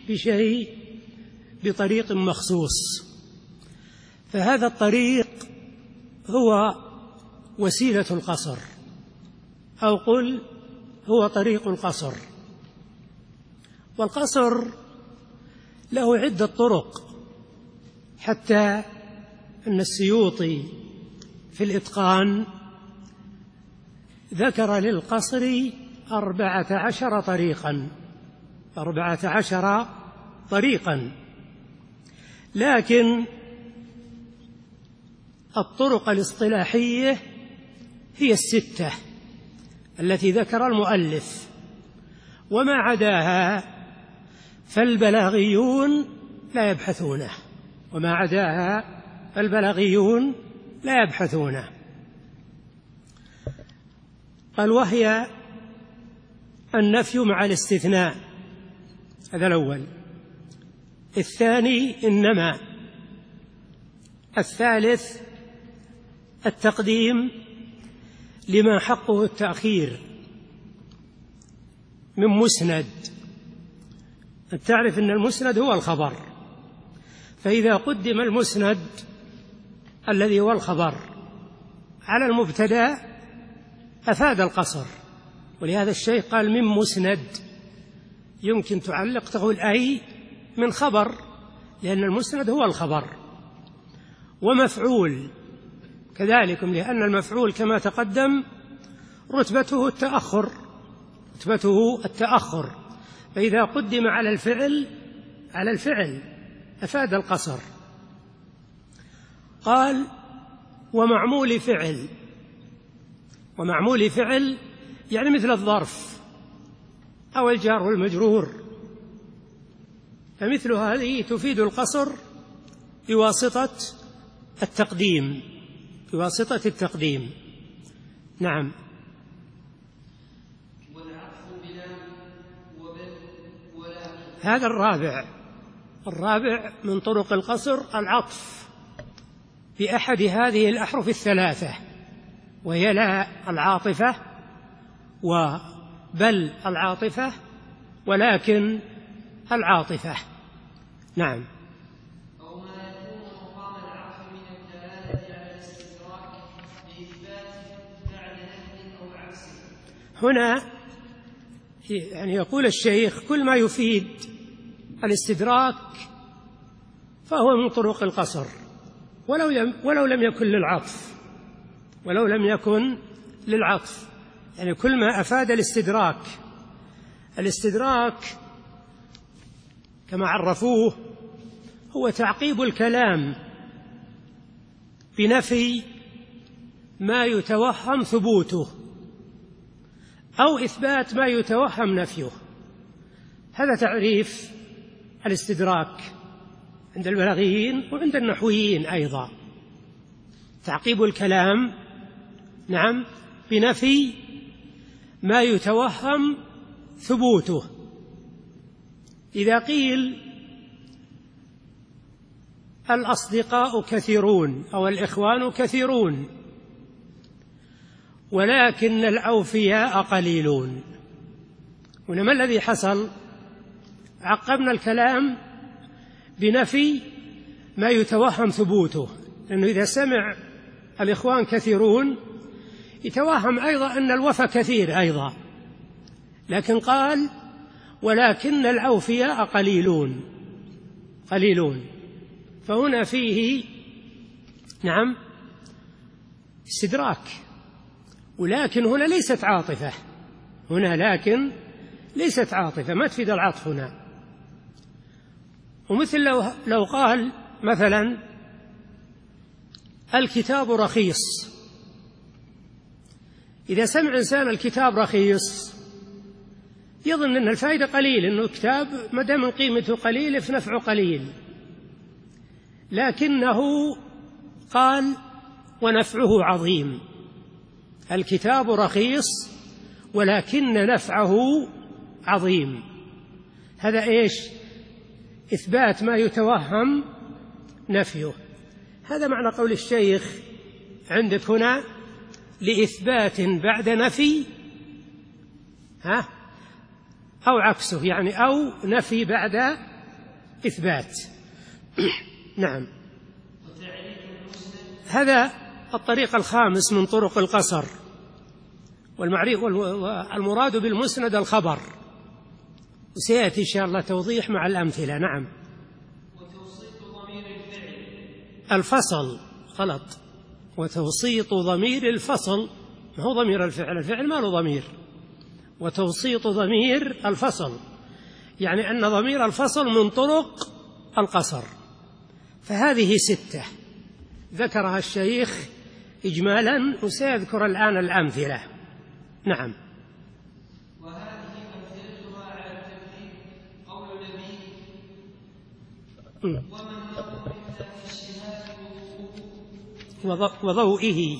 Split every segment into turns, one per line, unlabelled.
بشيء بطريق مخصوص، فهذا الطريق هو وسيلة القصر، أو قل هو طريق القصر. والقصر له عدة طرق، حتى أن السيوطي في الإتقان ذكر للقصر 14 طريقا، لكن الطرق الاصطلاحية هي 6 التي ذكر المؤلف، وما عداها فالبلاغيون لا يبحثونه. قال: وهي النفي مع الاستثناء، هذا الأول. الثاني إنما. الثالث التقديم لما حقه التأخير من مسند. تعرف أن المسند هو الخبر، فإذا قدم المسند الذي هو الخبر على المبتدأ أفاد القصر، ولهذا الشيخ قال من مسند، يمكن تعلق تقول أي من خبر، لأن المسند هو الخبر. ومفعول كذلك، لأن المفعول كما تقدم رتبته التأخر، فإذا قدم على الفعل أفاد القصر. قال: ومعمول فعل يعني مثل الظرف أو الجار والمجرور، فمثل هذه تفيد القصر بواسطة التقديم. نعم. هذا الرابع من طرق القصر العطف بأحد هذه الأحرف الثلاثة، وهي لا العاطفة وبل العاطفة ولكن العاطفة. نعم.
أو ما يكون مقام العطف من الدلالة على الاستدراك بإثبات بعد نفي أو عكسه.
هنا يعني يقول الشيخ كل ما يفيد الاستدراك فهو من طرق القصر، ولو لم يكن للعطف، يعني كل ما أفاد الاستدراك كما عرفوه هو تعقيب الكلام بنفي ما يتوهم ثبوته أو إثبات ما يتوهم نفيه. هذا تعريف الاستدراك عند البلاغيين وعند النحويين أيضا، تعقيب الكلام نعم بنفي ما يتوهم ثبوته. إذا قيل الأصدقاء كثيرون أو الإخوان كثيرون ولكن الأوفياء قليلون، هنا ما الذي حصل؟ عقبنا الكلام بنفي ما يتوهم ثبوته، لأنه إذا سمع الإخوان كثيرون يتوهم أيضا أن الوفى كثير أيضا، لكن قال ولكن الأوفياء قليلون، فهنا فيه نعم استدراك، ولكن هنا ليست عاطفة، ما تفيد العطف هنا. ومثل لو قال مثلا الكتاب رخيص، إذا سمع إنسان الكتاب رخيص يظن أن الفائدة قليل، أنه كتاب ما دام قيمته قليلة فنفعه قليل، لكنه قال ونفعه عظيم. الكتاب رخيص ولكن نفعه عظيم. هذا إيش؟ إثبات ما يتوهم نفيه. هذا معنى قول الشيخ عندك هنا لإثبات بعد نفي أو عكسه، يعني أو نفي بعد إثبات. نعم. هذا الطريق الخامس من طرق القصر، والمراد بالمسند الخبر، وسيأتي إن شاء الله توضيح مع الأمثلة. نعم.
وتوسيط ضمير الفعل
الفصل غلط، وتوسيط ضمير الفصل، ما هو ضمير الفعل، الفعل ما له ضمير. وتوسيط ضمير الفصل يعني أن ضمير الفصل من طرق القصر. فهذه 6 ذكرها الشيخ إجمالا، وسيذكر الآن الأمثلة. نعم.
وهذه أمثلتها على الترتيب قول النبي ومن نظر من ذات الشهاب
وضوئه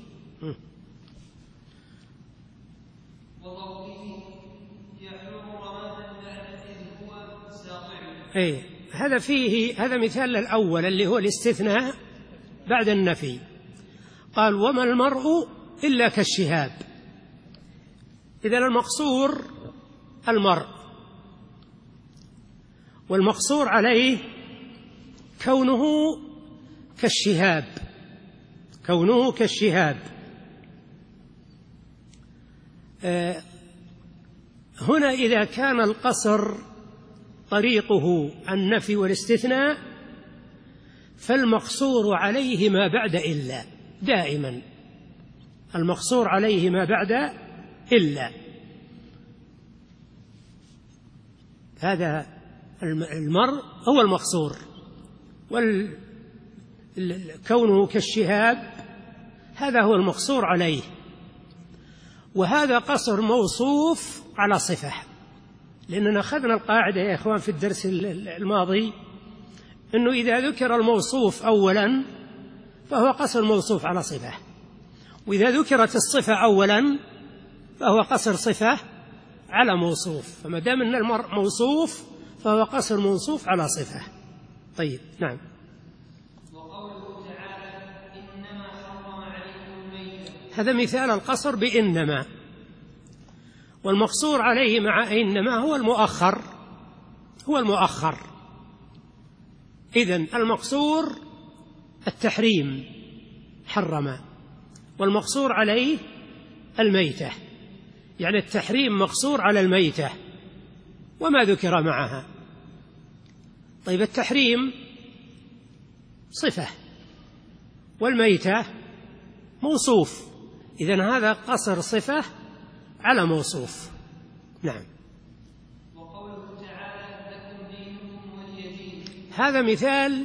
يحلو رمادا بعد إذ هو ساطع.
هذا مثال الأول اللي هو الاستثناء بعد النفي. قال وما المرء إلا كالشهاب. إذن المقصور المرء، والمقصور عليه كونه كالشهاب، كونه كالشهاب. هنا إذا كان القصر طريقه النفي والاستثناء فالمقصور عليه ما بعد إلا، دائما المقصور عليه ما بعد إلا. هذا المرء هو المقصور، وكونه كالشهاب هذا هو المقصور عليه. وهذا قصر موصوف على صفة، لأننا أخذنا القاعدة يا إخوان في الدرس الماضي أنه إذا ذكر الموصوف أولا فهو قصر موصوف على صفة، وإذا ذكرت الصفة أولا فهو قصر صفة على موصوف. فما دام أن المرء موصوف فهو قصر موصوف على صفة. طيب. نعم.
وقوله تعالى إنما حرم عليكم الميتة،
هذا مثال القصر بإنما، والمقصور عليه مع إنما هو المؤخر، هو المؤخر. إذن المقصور التحريم حرم، والمقصور عليه الميتة، يعني التحريم مقصور على الميتة وما ذكر معها. طيب التحريم صفة والميتة موصوف، إذن هذا قصر صفة على موصوف. نعم.
وقوله تعالى لكم دينكم ولي دين،
هذا مثال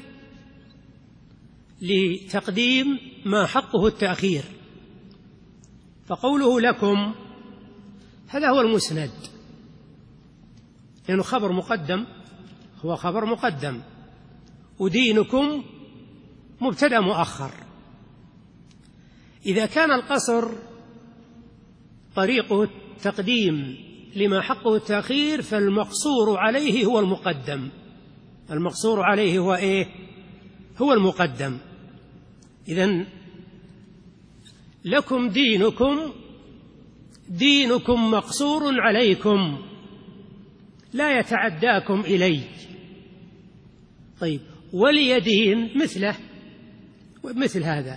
لتقديم ما حقه التأخير. فقوله لكم هذا هو المسند، لأنه خبر مقدم، هو خبر مقدم، ودينكم مبتدأ مؤخر. إذا كان القصر طريقه التقديم لما حقه التأخير فالمقصور عليه هو المقدم، المقصور عليه هو إيه؟ هو المقدم. إذن لكم دينكم، دينكم مقصور عليكم لا يتعداكم إلي. طيب ولي دين مثله، مثل هذا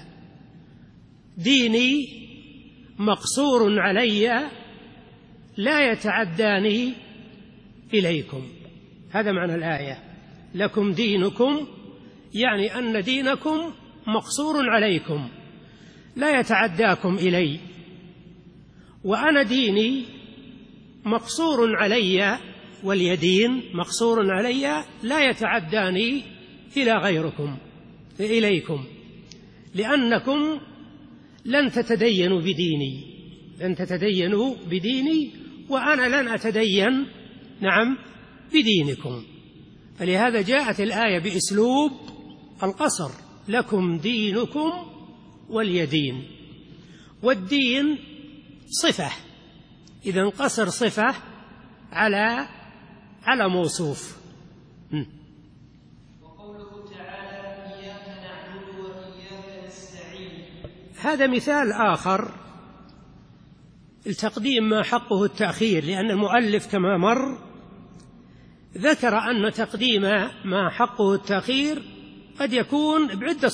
ديني مقصور علي لا يتعداني إليكم. هذا معنى الآية لكم دينكم، يعني أن دينكم مقصور عليكم لا يتعداكم إلي، وأنا ديني مقصور علي، واليدين مقصور علي لا يتعداني إلى غيركم إليكم، لأنكم لن تتدينوا بديني، لن تتدينوا بديني، وأنا لن أتدين نعم بدينكم. فلهذا جاءت الآية بأسلوب القصر لكم دينكم ولي دين. والدين صفة، إذن قصر صفة على موصوف.
وقوله تعالى إياك نعبد وإياك نستعين،
هذا مثال آخر لتقديم ما حقه التأخير، لأن المؤلف كما مر ذكر أن تقديم ما حقه التأخير قد يكون بعدة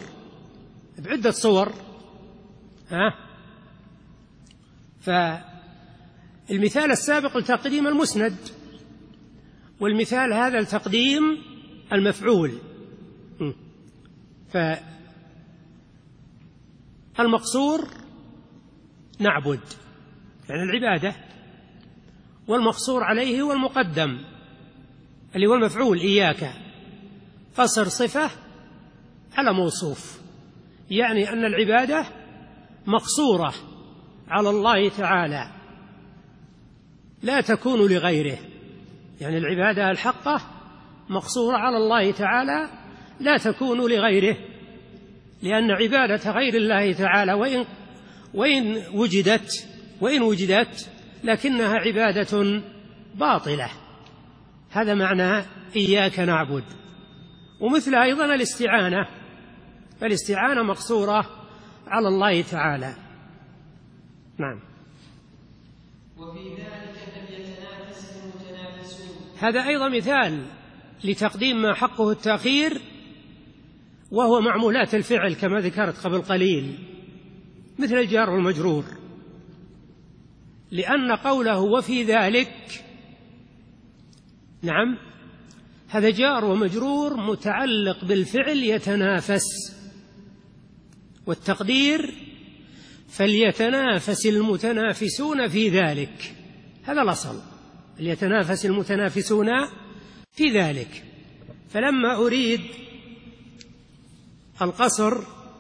صور فالمثال السابق لتقديم المسند، والمثال هذا لتقديم المفعول. فالمقصور نعبد يعني العبادة، والمقصور عليه هو المقدم اللي هو المفعول إياك، قصر صفة على موصوف، يعني أن العبادة مقصورة على الله تعالى لا تكون لغيره، يعني العبادة الحقة مقصورة على الله تعالى لا تكون لغيره، لأن عبادة غير الله تعالى وإن وجدت لكنها عبادة باطلة. هذا معنى إياك نعبد. ومثل أيضا الاستعانة، فالاستعانة مقصورة على الله تعالى. نعم.
وفي ذلك فليتنافس المتنافسون.
هذا أيضا مثال لتقديم ما حقه التأخير، وهو معمولات الفعل كما ذكرت قبل قليل، مثل الجار والمجرور، لأن قوله وفي ذلك نعم هذا جار ومجرور متعلق بالفعل يتنافس، والتقدير فليتنافس المتنافسون في ذلك، هذا الأصل، ليتنافس المتنافسون في ذلك. فلما أريد القصر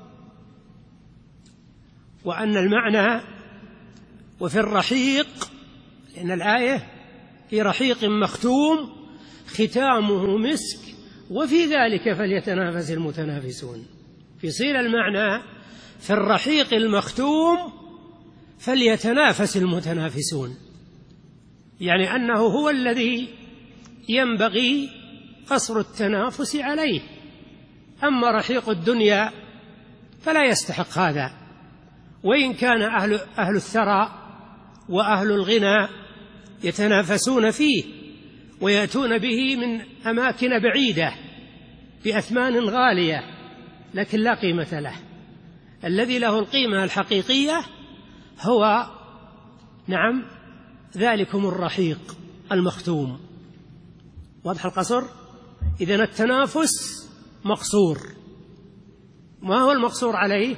وأن المعنى وفي الرحيق، لأن الآية في رحيق مختوم ختامه مسك وفي ذلك فليتنافس المتنافسون، في صيغة المعنى في الرحيق المختوم فليتنافس المتنافسون، يعني أنه هو الذي ينبغي قصر التنافس عليه، أما رحيق الدنيا فلا يستحق هذا، وإن كان أهل الثراء وأهل الغنى يتنافسون فيه ويأتون به من أماكن بعيدة بأثمان غالية، لكن لا قيمة له. الذي له القيمة الحقيقية هو نعم ذلكم الرحيق المختوم. واضح القصر؟ إذن التنافس مقصور. ما هو المقصور عليه؟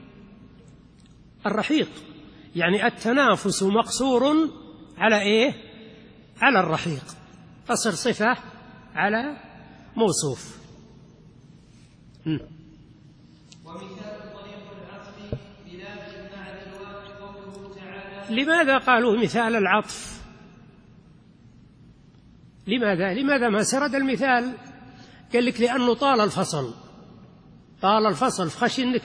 الرحيق، يعني التنافس مقصور على إيه؟ على الرحيق، قصر صفة على موصوف.
ومثال طريق العطف بلكن بعد الواقع قوله تعالى.
لماذا قالوا مثال العطف؟ لماذا ما سرد المثال؟ قال لك لأنه طال الفصل فخشي أنك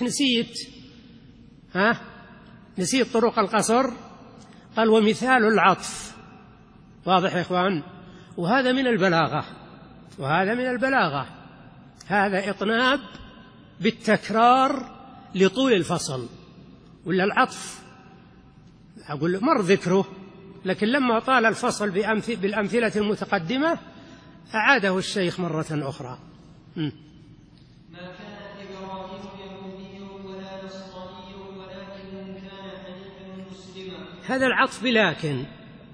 نسيت طرق القصر، قال ومثال العطف. واضح يا إخوان؟ وهذا من البلاغة، هذا إطناب بالتكرار لطول الفصل، ولا العطف أقول مر ذكره، لكن لما طال الفصل بالأمثلة المتقدمة أعاده الشيخ مرة أخرى.
ما كان إبراهيم يهودي ولا نصراني ولكن كان حنيفا مسلما.
هذا العطف بلكن.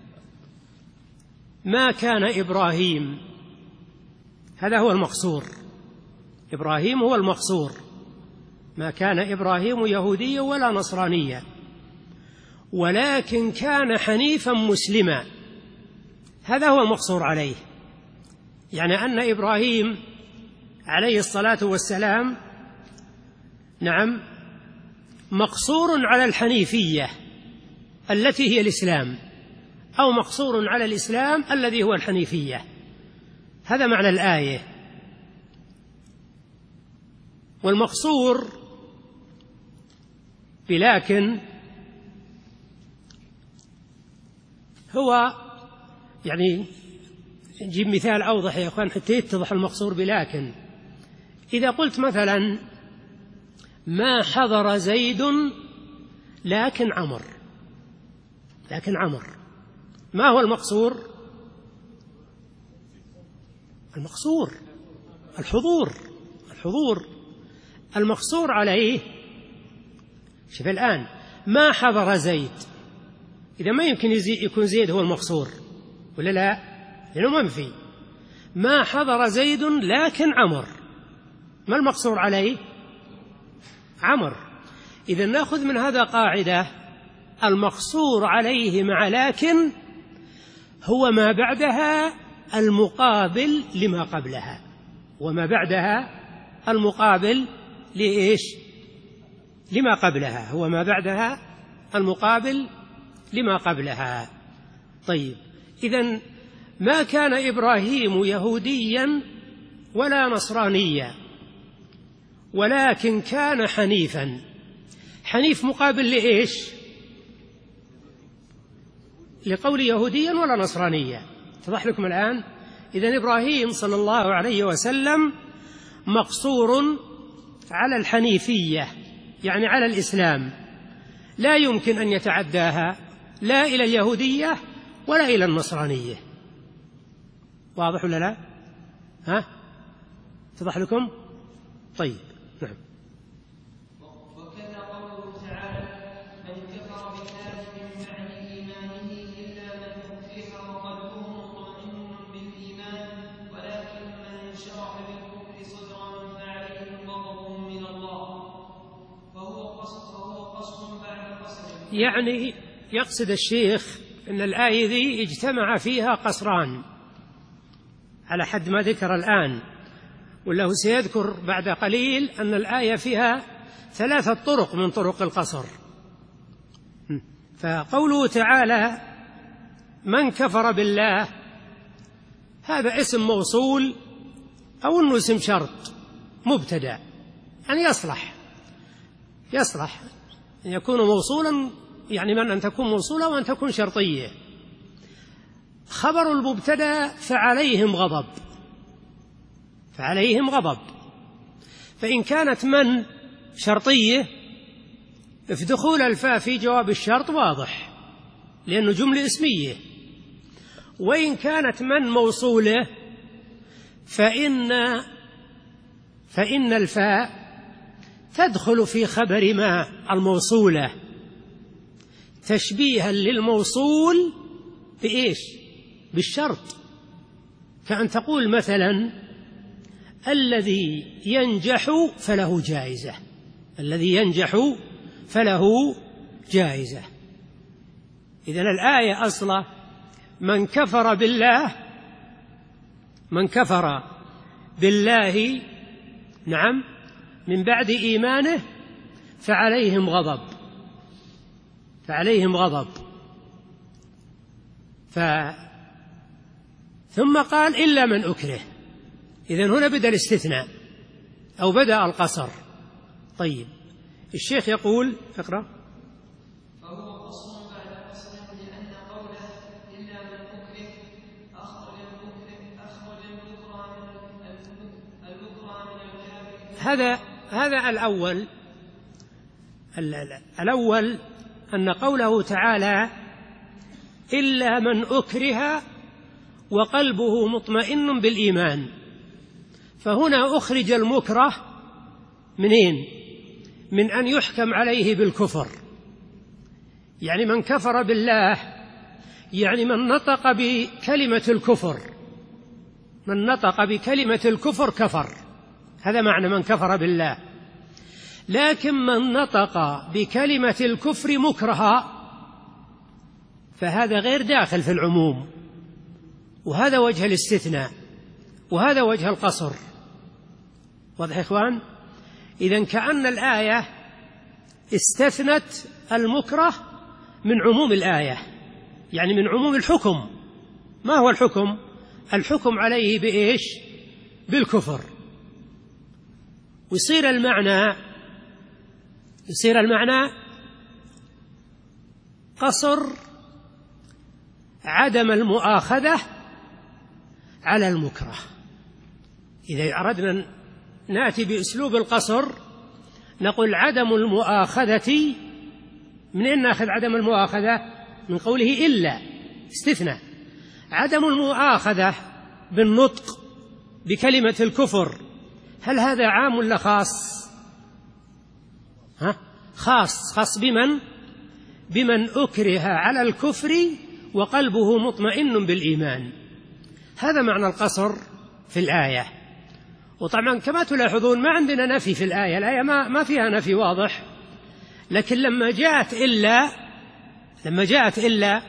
ما كان إبراهيم، هذا هو المقصور، إبراهيم هو المقصور. ما كان إبراهيم يهوديا ولا نصرانيا ولكن كان حنيفا مسلما، هذا هو المقصور عليه، يعني أن إبراهيم عليه الصلاة والسلام نعم مقصور على الحنيفية التي هي الإسلام، أو مقصور على الإسلام الذي هو الحنيفية، هذا معنى الآية. والمقصور بلكن هو، يعني نجيب مثال أوضح يا أخوان حتى يتضح المقصور بلكن. إذا قلت مثلا ما حضر زيد لكن عمر، ما هو المقصور؟ المقصور الحضور المقصور عليه. شوف الآن، ما حضر زيد، إذا ما يمكن يكون زيد هو المقصور ولا لا؟ لأنه منفي. ما حضر زيد لكن عمر، ما المقصور عليه؟ عمر. إذا نأخذ من هذا قاعدة: المقصور عليه مع لكن هو ما بعدها المقابل لما قبلها، وما بعدها المقابل لإيش؟ لما قبلها، هو ما بعدها المقابل لما قبلها. طيب، إذن ما كان إبراهيم يهوديا ولا نصرانيا ولكن كان حنيفا. حنيف مقابل لإيش؟ لقول يهوديا ولا نصرانيا. اتضح لكم الآن؟ إذن إبراهيم صلى الله عليه وسلم مقصور على الحنيفية، يعني على الإسلام، لا يمكن أن يتعداها لا إلى اليهودية ولا إلى النصرانية. واضح ولا لا؟ ها؟ اتضح لكم؟ طيب، نعم.
وكذا قوله تعالى: من كفر بالله من بعد إيمانه إلا من أكره وقلبه مطمئن بالإيمان ولكن من شرح بالكفر صدرا فعليهم غضب من الله فهو قصد بعد قصر.
يعني يقصد الشيخ أن الآية ذي اجتمع فيها قصران على حد ما ذكر الآن، وله سيذكر بعد قليل أن الآية فيها 3 طرق من طرق القصر. فقوله تعالى: من كفر بالله، هذا اسم موصول أو أنه اسم شرط مبتدأ، يعني يصلح أن يكون موصولا، يعني من أن تكون موصولة وأن تكون شرطية. خبر المبتدأ: فعليهم غضب. فإن كانت من شرطية فدخول الفاء في جواب الشرط واضح لأنه جملة اسمية. وإن كانت من موصولة فإن الفاء تدخل في خبر ما الموصولة تشبيها للموصول بإيش؟ بالشرط. كأن تقول مثلا: الذي ينجح فله جائزة، الذي ينجح فله جائزة. إذن الآية أصلا: من كفر بالله نعم من بعد إيمانه فعليهم غضب. ثم قال: إلا من أكره. إذن هنا بدأ الاستثناء أو بدأ القصر. طيب، الشيخ يقول: اقرأ.
فهو قصر بعد قصر لأن قوله إلا من أكره أخرج الكفر من الكافر.
هذا الأول أن قوله تعالى: إلا من أكره وقلبه مطمئن بالإيمان، فهنا أخرج المكره منين؟ من أن يحكم عليه بالكفر. يعني من كفر بالله يعني من نطق بكلمة الكفر كفر، هذا معنى من كفر بالله. لكن من نطق بكلمة الكفر مكرها فهذا غير داخل في العموم، وهذا وجه الاستثناء وهذا وجه القصر. واضح يا إخوان؟ إذن كأن الآية استثنت المكره من عموم الآية، يعني من عموم الحكم. ما هو الحكم؟ الحكم عليه بإيش؟ بالكفر. ويصير المعنى قصر عدم المؤاخذة على المكره. إذا أردنا نأتي بأسلوب القصر نقول: عدم المؤاخذة. منين نأخذ عدم المؤاخذة؟ من قوله إلا، استثناء. عدم المؤاخذة بالنطق بكلمة الكفر هل هذا عام ولا خاص؟ خاص بمن أكره على الكفر وقلبه مطمئن بالإيمان. هذا معنى القصر في الآية. وطبعا كما تلاحظون ما عندنا نفي في الآية، الآية ما فيها نفي واضح، لكن لما جاءت إلا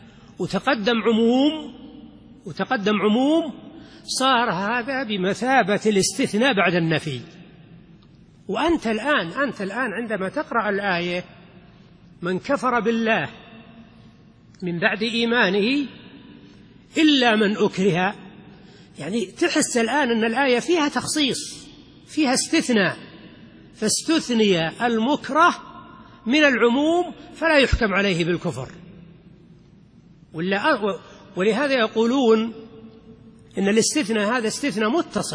وتقدم عموم صار هذا بمثابة الاستثناء بعد النفي. وأنت الآن عندما تقرأ الآية من كفر بالله من بعد إيمانه إلا من أكره، يعني تحس الآن أن الآية فيها تخصيص، فيها استثناء، فاستثني المكره من العموم فلا يحكم عليه بالكفر. ولهذا يقولون إن الاستثناء هذا استثناء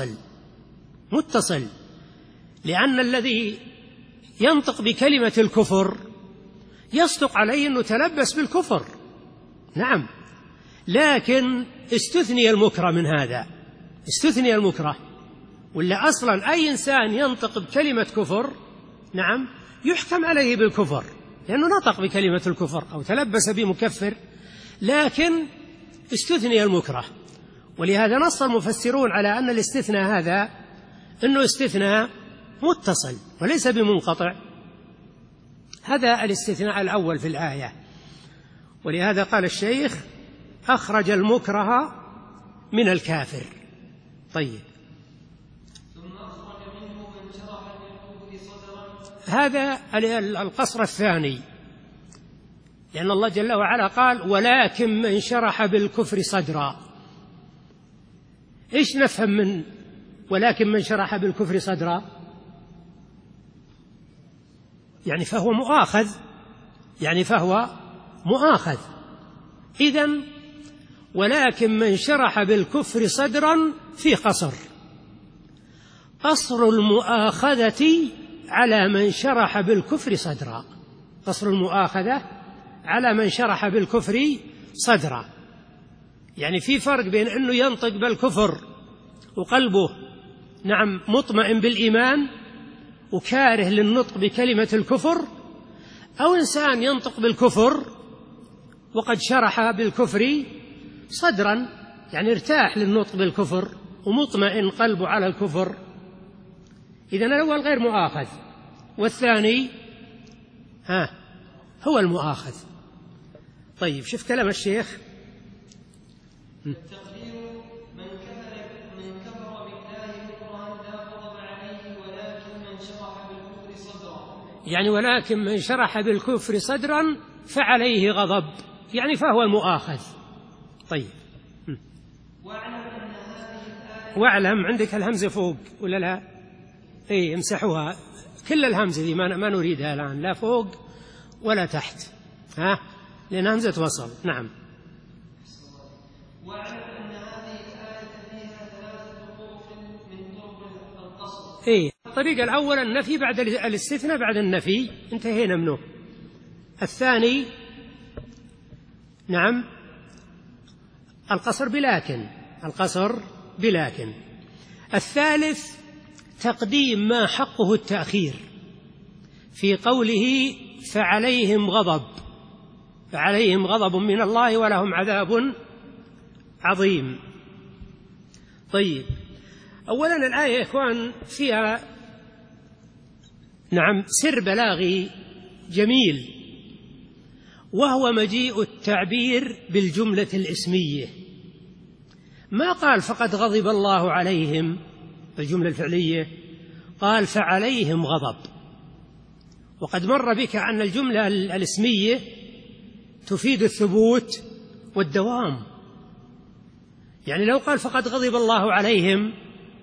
متصل، لأن الذي ينطق بكلمة الكفر يصدق عليه أنه تلبس بالكفر، نعم، لكن استثني المكره من هذا، استثني المكره. ولا أصلا أي إنسان ينطق بكلمة كفر نعم يحكم عليه بالكفر، لأنه نطق بكلمة الكفر أو تلبس بمكفر، لكن استثني المكره. ولهذا نص المفسرون على أن الاستثناء هذا أنه استثناء متصل وليس بمنقطع. هذا الاستثناء الأول في الآية. ولهذا قال الشيخ أخرج المكره من الكافر. طيب،
ثم أخرج منه من شرح بالكفر صدرا.
هذا القصر الثاني، لأن الله جل وعلا قال ولكن من شرح بالكفر صدرا. إيش نفهم من ولكن من شرح بالكفر صدرا؟ يعني فهو مؤاخذ. إذن ولكن من شرح بالكفر صدرا في قصر المؤاخذة على من شرح بالكفر صدرا، قصر المؤاخذة على من شرح بالكفر صدرا. يعني في فرق بين أنه ينطق بالكفر وقلبه نعم مطمئن بالإيمان وكاره للنطق بكلمة الكفر، أو إنسان ينطق بالكفر وقد شرح بالكفر صدرا، يعني ارتاح للنطق بالكفر ومطمئن قلبه على الكفر. إذن الأول غير مؤاخذ، والثاني هو المؤاخذ. طيب، شوف كلام الشيخ.
التقدير من كفر بالله كفرا لا غضب عليه ولكن من شرح بالكفر صدرا،
يعني ولكن من شرح بالكفر صدرا فعليه غضب، يعني فهو المؤاخذ. طيب، واعلم عندك الهمزة فوق ولا لا؟ اي امسحوها، كل الهمزة دي ما نريدها الآن، لا فوق ولا تحت، لأن همزة وصل. نعم.
واعلم أن هذه الآية فيها 3 طرق من طرق القصر.
الطريق الأول النفي بعد الاستثناء بعد النفي، انتهينا منه. الثاني نعم القصر بلكن. الثالث تقديم ما حقه التأخير في قوله فعليهم غضب من الله ولهم عذاب عظيم. طيب، أولا الآية يا إخوان فيها نعم سر بلاغي جميل، وهو مجيء التعبير بالجملة الاسمية. ما قال فقد غضب الله عليهم الجملة الفعلية، قال فعليهم غضب. وقد مر بك أن الجملة الاسمية تفيد الثبوت والدوام. يعني لو قال فقد غضب الله عليهم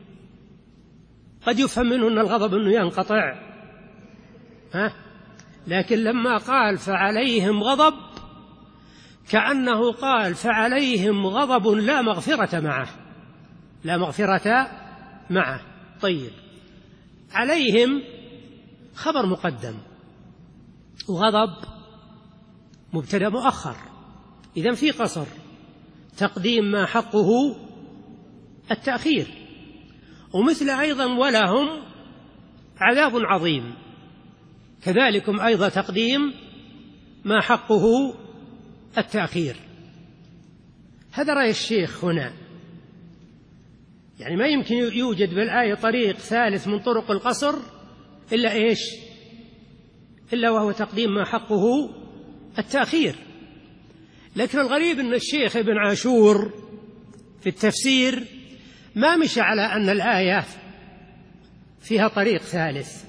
قد يفهم منه أن الغضب أنه ينقطع، لكن لما قال فعليهم غضب كأنه قال فعليهم غضب لا مغفرة معه. طيب، عليهم خبر مقدم وغضب مبتدأ مؤخر، إذن في قصر، تقديم ما حقه التأخير ومثل أيضا ولهم عذاب عظيم، كذلكم أيضا تقديم ما حقه التأخير. هذا رأي الشيخ هنا، يعني ما يمكن يوجد بالآية طريق ثالث من طرق القصر إلا إيش؟ إلا وهو تقديم ما حقه التأخير. لكن الغريب أن الشيخ ابن عاشور في التفسير ما مشى على أن الآية فيها طريق ثالث،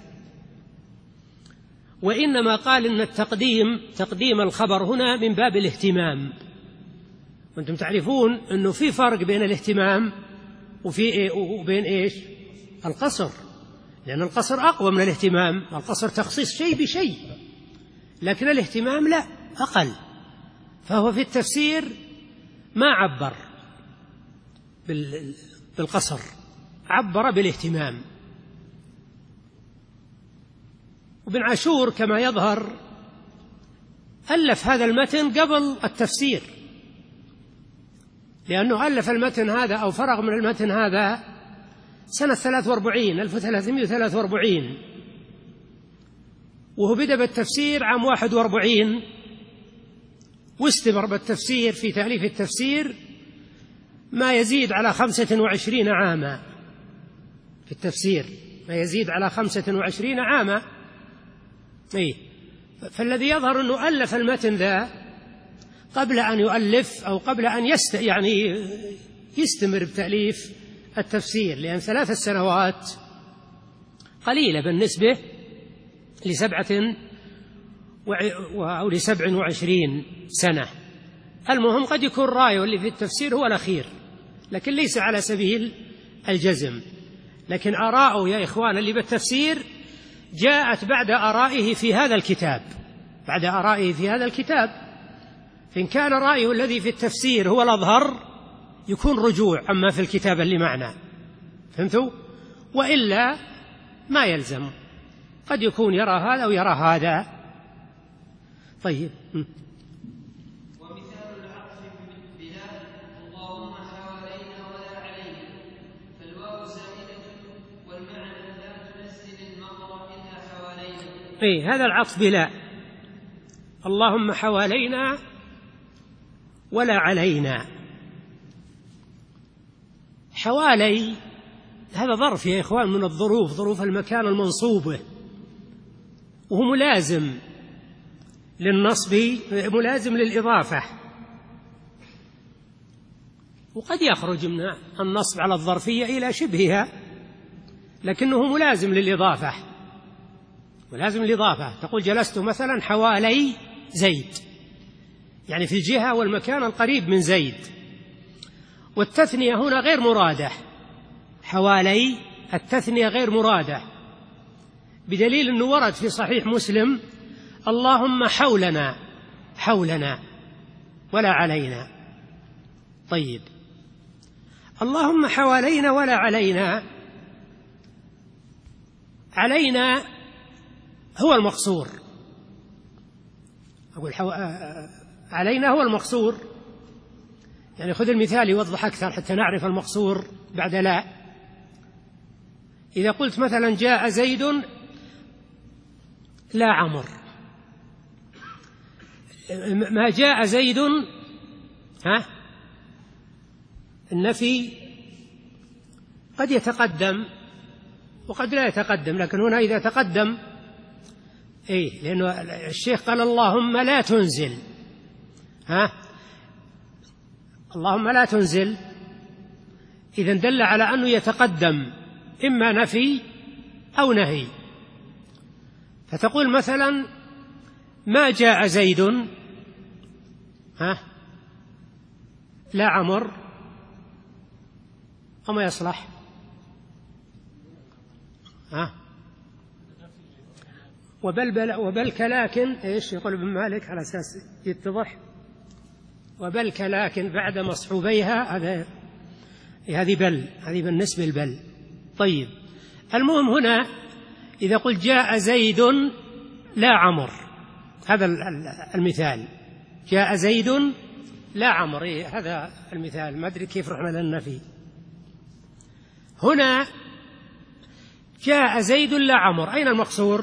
وإنما قال إن تقديم الخبر هنا من باب الاهتمام. وأنتم تعرفون أنه في فرق بين الاهتمام وبين إيش؟ القصر، لأن القصر أقوى من الاهتمام. القصر تخصيص شيء بشيء، لكن الاهتمام لا، أقل. فهو في التفسير ما عبر بالقصر، عبر بالاهتمام. وابن عاشور كما يظهر ألف هذا المتن قبل التفسير، لأنه ألف المتن هذا أو فرغ من المتن هذا سنة 1343، وهو بدأ بالتفسير عام 41، واستمر بالتفسير في تأليف التفسير ما يزيد على 25 عاما في التفسير، ما يزيد على 25 عاما. فالذي يظهر أنه ألف المتن ذا قبل أن يؤلف أو قبل أن يستمر بتأليف التفسير، لأن 3 سنوات قليلة بالنسبة ل27 سنة. المهم قد يكون رأيه اللي في التفسير هو الأخير، لكن ليس على سبيل الجزم. لكن آراءه يا إخوان اللي بالتفسير جاءت بعد آرائه في هذا الكتاب، فإن كان رأيه الذي في التفسير هو الأظهر يكون رجوع عما في الكتاب اللي معنا، فهمتوا؟ وإلا ما يلزم، قد يكون يرى هذا ويرى هذا. طيب،
ومثال العطف بلا اللهم حوالينا ولا علينا، فالواو زائدة والمعنى لا تنزل المطر إلا حوالينا.
هذا العطف بلا، اللهم حوالينا ولا علينا. حوالي هذا ظرف يا إخوان من الظروف، ظروف المكان المنصوبة، وهو ملازم للنصب، ملازم للإضافة، وقد يخرج من النصب على الظرفية إلى شبهها، لكنه ملازم للإضافة. تقول جلست مثلا حوالي زيد، يعني في الجهة والمكان القريب من زيد. والتثنية هنا غير مرادة، حوالي التثنية غير مرادة، بدليل أنه ورد في صحيح مسلم اللهم حولنا ولا علينا. طيب، اللهم حوالينا ولا علينا، علينا هو المقصور، أقول علينا هو المقصور، يعني خذ المثال يوضح أكثر حتى نعرف المقصور بعد لا. إذا قلت مثلا جاء زيد لا عمر، ما جاء زيد النفي قد يتقدم وقد لا يتقدم، لكن هنا إذا تقدم لأنه الشيخ قال اللهم لا تنزل، اللهم لا تنزل، إذن دل على أنه يتقدم إما نفي أو نهي. فتقول مثلا ما جاء زيد لا عمر، أما يصلح وبلك لكن إيش يقول ابن مالك على أساس يتضح، وبلك لكن بعد مصحوبيها، هذه بالنسبة لبل. طيب، المهم هنا إذا قلت جاء زيد لا عمر، هذا المثال، جاء زيد لا عمر، هذا المثال، ما أدري كيف رحنا للنفي. هنا جاء زيد لا عمر، أين المقصور؟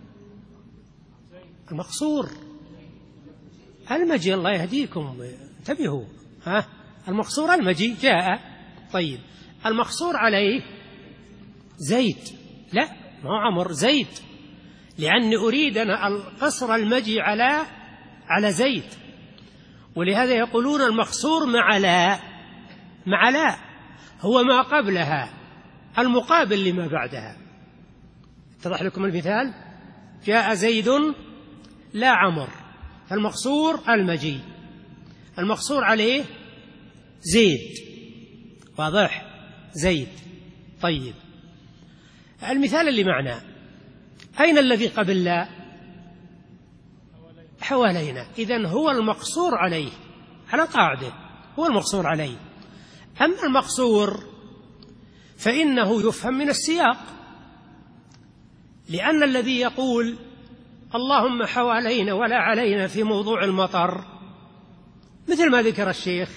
المقصور المجيء، الله يهديكم انتبهوا، المقصور المجيء جاء. طيب المقصور عليه زيد، لا ما هو عمر، زيد، لأني أريد أن القصر المجيء على زيد، ولهذا يقولون المقصور مع لا هو ما قبلها المقابل لما بعدها. اتضح لكم المثال؟ جاء زيد لا عمر، فالمقصور المجيء، المقصور عليه زيد، واضح؟ زيد. طيب المثال اللي معنا، أين الذي قبل لا؟ حوالينا، إذن هو المقصور عليه على قاعدة، هو المقصور عليه. أما المقصور فإنه يفهم من السياق، لأن الذي يقول اللهم حوالينا ولا علينا في موضوع المطر، مثل ما ذكر الشيخ،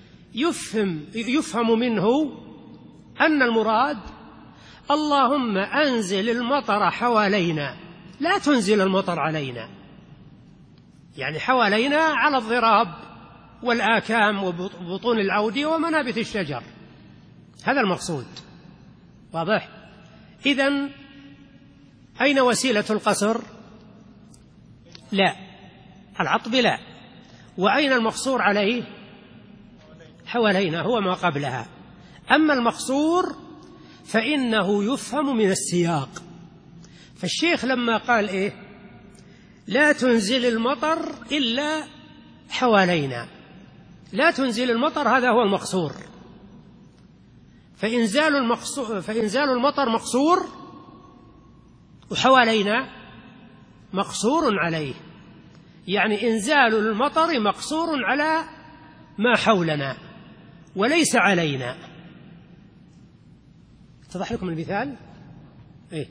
يفهم منه أن المراد اللهم أنزل المطر حوالينا، لا تنزل المطر علينا، يعني حوالينا على الضراب والآكام وبطون الأودية ومنابت الشجر، هذا المقصود، واضح؟ إذن أين وسيلة القصر؟ لا، العطب لا. وأين المقصور عليه؟ حوالينا، هو ما قبلها. أما المقصور فإنه يفهم من السياق. فالشيخ لما قال إيه؟ لا تنزل المطر إلا حوالينا، لا تنزل المطر، هذا هو المقصور. فإنزال المطر مقصور، وحوالينا مقصور عليه، يعني إنزال المطر مقصور على ما حولنا وليس علينا. اتضح لكم المثال؟ إيه؟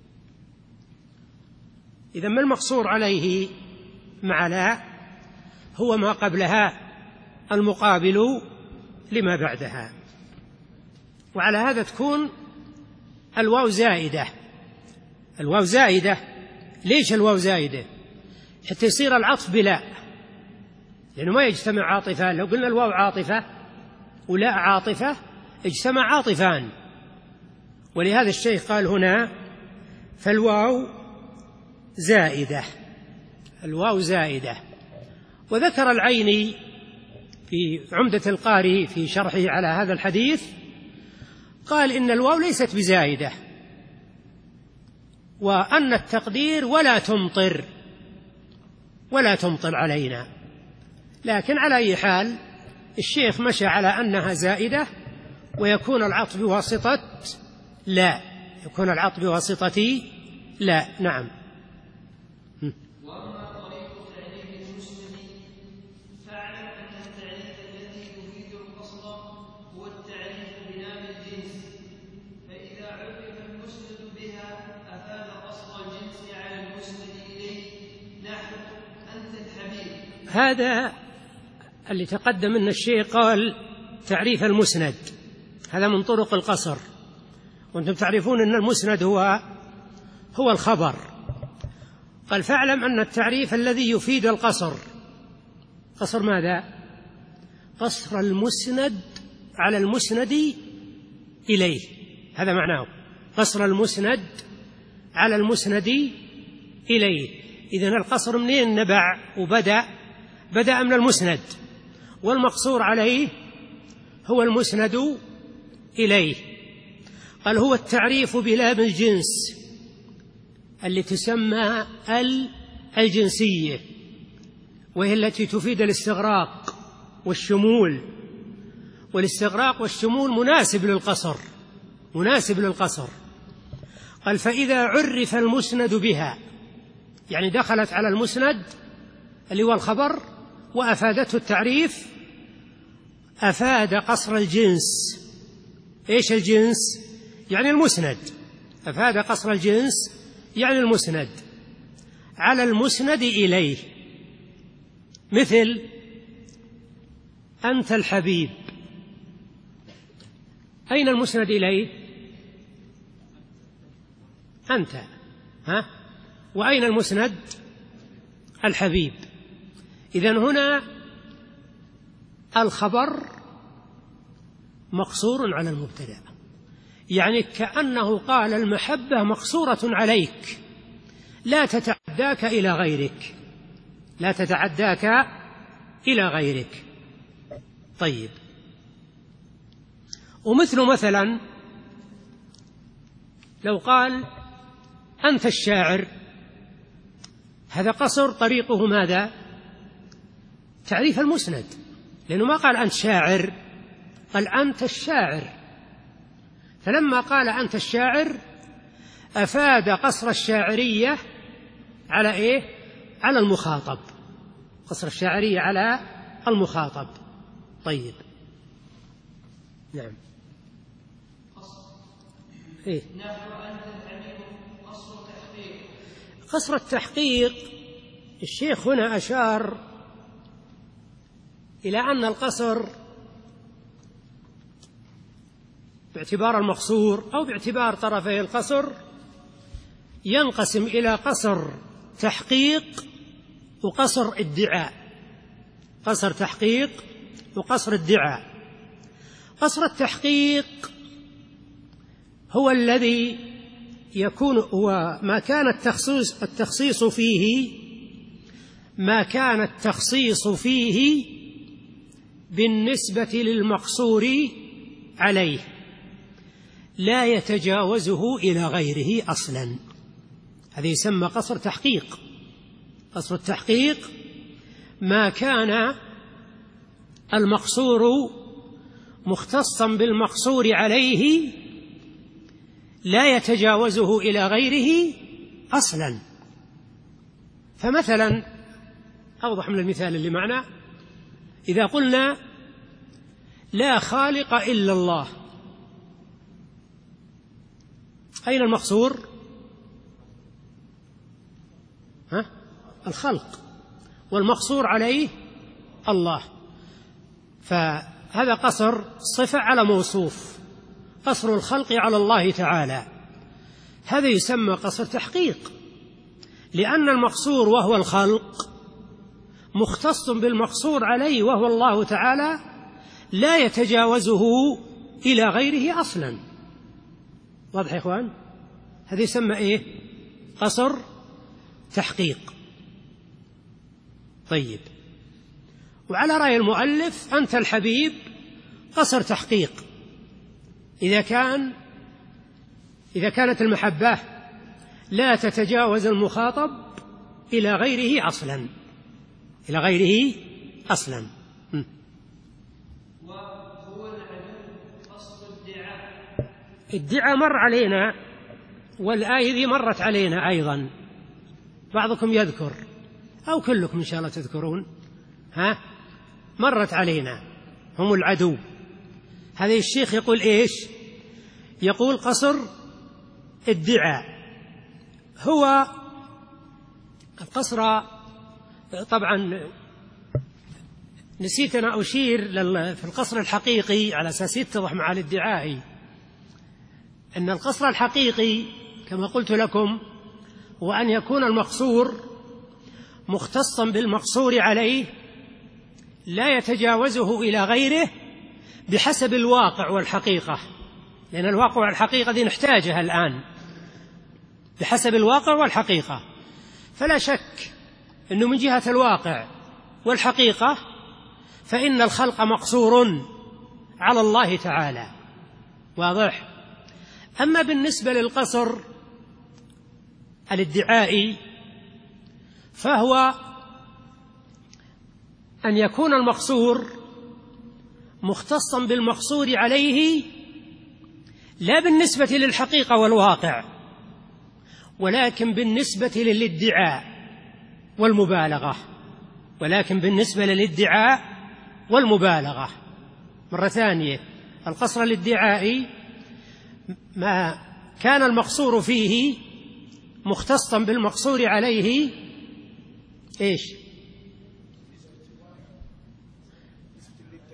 إذا ما المقصور عليه مع لا؟ هو ما قبلها المقابل لما بعدها. وعلى هذا تكون الواو زائدة. الواو زائدة، ليش الواو زائدة؟ حتى يصير العطف بلا، لأنه ما يجتمع عاطفان. لو قلنا الواو عاطفة ولا عاطفة اجتمع عاطفان، ولهذا الشيخ قال هنا فالواو زائدة، الواو زائدة. وذكر العيني في عمدة القاري في شرحه على هذا الحديث، قال إن الواو ليست بزائدة، وأن التقدير ولا تمطر علينا. لكن على أي حال الشيخ مشى على أنها زائدة، ويكون العطف بواسطة لا، يكون العطف بواسطة لا. نعم.
وأما طريق تعريف المسند فاعلم أن التعريف الذي يفيد القصد هو التعريف بلام الجنس، فإذا عرف المسند بها أفاد قصد الجنس على المسند إليه، نحو أنت الحبيب.
هذا اللي تقدم أن الشيء قال تعريف المسند، هذا من طرق القصر، وأنتم تعرفون أن المسند هو الخبر. قال فاعلم أن التعريف الذي يفيد القصر، قصر ماذا؟ قصر المسند على المسند إليه، هذا معناه قصر المسند على المسند إليه. إذن القصر منين نبع وبدأ من المسند، والمقصور عليه هو المسند إليه. قال هو التعريف بلام الجنس اللي تسمى الجنسية، وهي التي تفيد الاستغراق والشمول، والاستغراق والشمول مناسب للقصر. قال فإذا عرف المسند بها، يعني دخلت على المسند اللي هو الخبر وأفادته التعريف، أفاد قصر الجنس. إيش الجنس؟ يعني المسند. أفاد قصر الجنس يعني المسند على المسند إليه، مثل أنت الحبيب. أين المسند إليه؟ أنت، وأين المسند؟ الحبيب. إذن هنا الخبر مقصور على المبتدأ، يعني كأنه قال المحبة مقصورة عليك لا تتعداك إلى غيرك، لا تتعداك إلى غيرك. طيب، ومثل مثلا لو قال أنت الشاعر، هذا قصر طريقه ماذا؟ تعريف المسند، لأنه ما قال أنت شاعر، قال أنت الشاعر. فلما قال أنت الشاعر أفاد قصر الشاعرية على إيه؟ على المخاطب، قصر الشاعرية على المخاطب. طيب، نعم. إيه؟ قصر التحقيق، الشيخ هنا أشار إلى أن القصر باعتبار المقصور أو باعتبار طرفي القصر ينقسم إلى قصر تحقيق وقصر ادعاء، قصر تحقيق وقصر ادعاء. قصر التحقيق هو الذي يكون هو ما كان التخصيص فيه، ما كان التخصيص فيه بالنسبة للمقصور عليه لا يتجاوزه إلى غيره أصلا، هذا يسمى قصر تحقيق. قصر التحقيق ما كان المقصور مختصا بالمقصور عليه لا يتجاوزه إلى غيره أصلا. فمثلا أوضح من المثال اللي معنا، إذا قلنا لا خالق إلا الله، أين المقصور؟ الخلق، والمقصور عليه الله، فهذا قصر صفة على موصوف، قصر الخلق على الله تعالى، هذا يسمى قصر تحقيق، لأن المقصور وهو الخلق مختص بالمقصور عليه وهو الله تعالى لا يتجاوزه إلى غيره أصلا. واضح يا إخوان؟ هذا يسمى إيه؟ قصر تحقيق. طيب، وعلى رأي المؤلف أنت الحبيب قصر تحقيق إذا كانت المحبة لا تتجاوز المخاطب إلى غيره أصلا، إلى غيره أصلا.
وهو العدو قصد
الدعاء مر علينا، والآية ذي مرت علينا أيضا، بعضكم يذكر أو كلكم إن شاء الله تذكرون، مرت علينا، هم العدو. هذا الشيخ يقول إيش؟ يقول قصر الدعاء هو القصر. طبعا نسيت أن أشير في القصر الحقيقي على أساس يتضح مع الادعاء، أن القصر الحقيقي كما قلت لكم هو أن يكون المقصور مختصا بالمقصور عليه لا يتجاوزه إلى غيره بحسب الواقع والحقيقة، لأن الواقع والحقيقة دي نحتاجها الآن، بحسب الواقع والحقيقة. فلا شك أنه من جهة الواقع والحقيقة فإن الخلق مقصور على الله تعالى، واضح. أما بالنسبة للقصر الادعائي فهو أن يكون المقصور مختصا بالمقصور عليه لا بالنسبة للحقيقة والواقع، ولكن بالنسبة للادعاء والمبالغة، ولكن بالنسبة للادعاء والمبالغة. مرة ثانية، القصر الادعائي ما كان المقصور فيه مختصا بالمقصور عليه إيش؟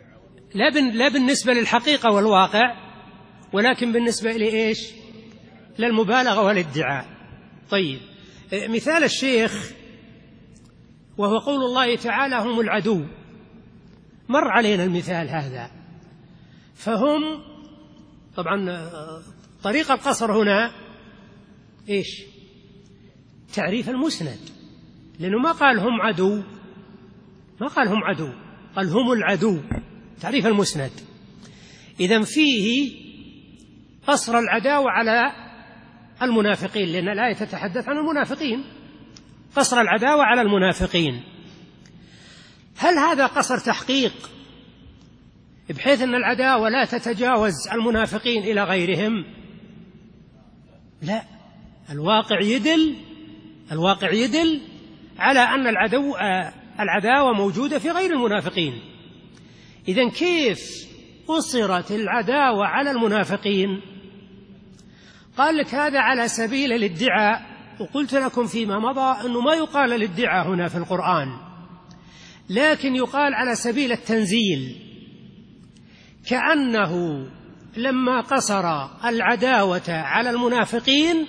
لا بالنسبة للحقيقة والواقع، ولكن بالنسبة إلى إيش؟ لا المبالغة ولا الادعاء. طيب، مثال الشيخ وهو قول الله تعالى هم العدو، مر علينا المثال هذا. فهم طبعا طريق القصر هنا إيش؟ تعريف المسند، لأنه ما قال هم عدو، ما قال هم عدو، قال هم العدو، تعريف المسند. إذن فيه قصر العداوة على المنافقين، لأن الآية تتحدث عن المنافقين، قصر العداوة على المنافقين. هل هذا قصر تحقيق بحيث أن العداوة لا تتجاوز المنافقين إلى غيرهم؟ لا، الواقع يدل على أن العداوة موجودة في غير المنافقين. إذن كيف قصرت العداوة على المنافقين؟ قال لك هذا على سبيل الادعاء، وقلت لكم فيما مضى أنه ما يقال الادعاء هنا في القرآن، لكن يقال على سبيل التنزيل، كأنه لما قصر العداوة على المنافقين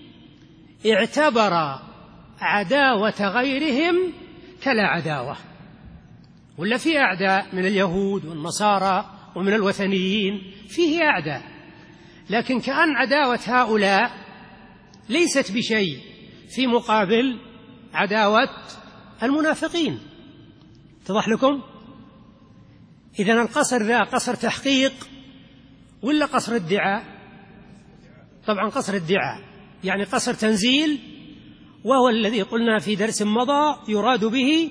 اعتبر عداوة غيرهم كلا عداوة، ولا في أعداء من اليهود والنصارى ومن الوثنيين، فيه أعداء، لكن كأن عداوة هؤلاء ليست بشيء في مقابل عداوة المنافقين. اتضح لكم؟ إذن القصر ذا قصر تحقيق ولا قصر ادعاء؟ طبعا قصر ادعاء، يعني قصر تنزيل، وهو الذي قلنا في درس مضى يراد به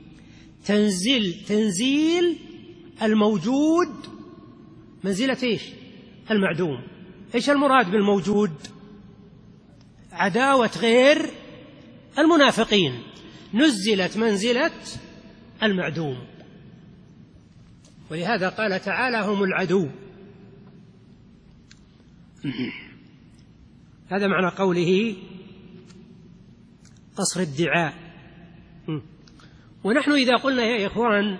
تنزيل الموجود منزلة إيش؟ المعدوم. إيش المراد بالموجود؟ عداوة غير المنافقين نزلت منزلة المعدوم، ولهذا قال تعالى هم العدو. هذا معنى قوله قصر الدعاء. ونحن إذا قلنا يا إخوان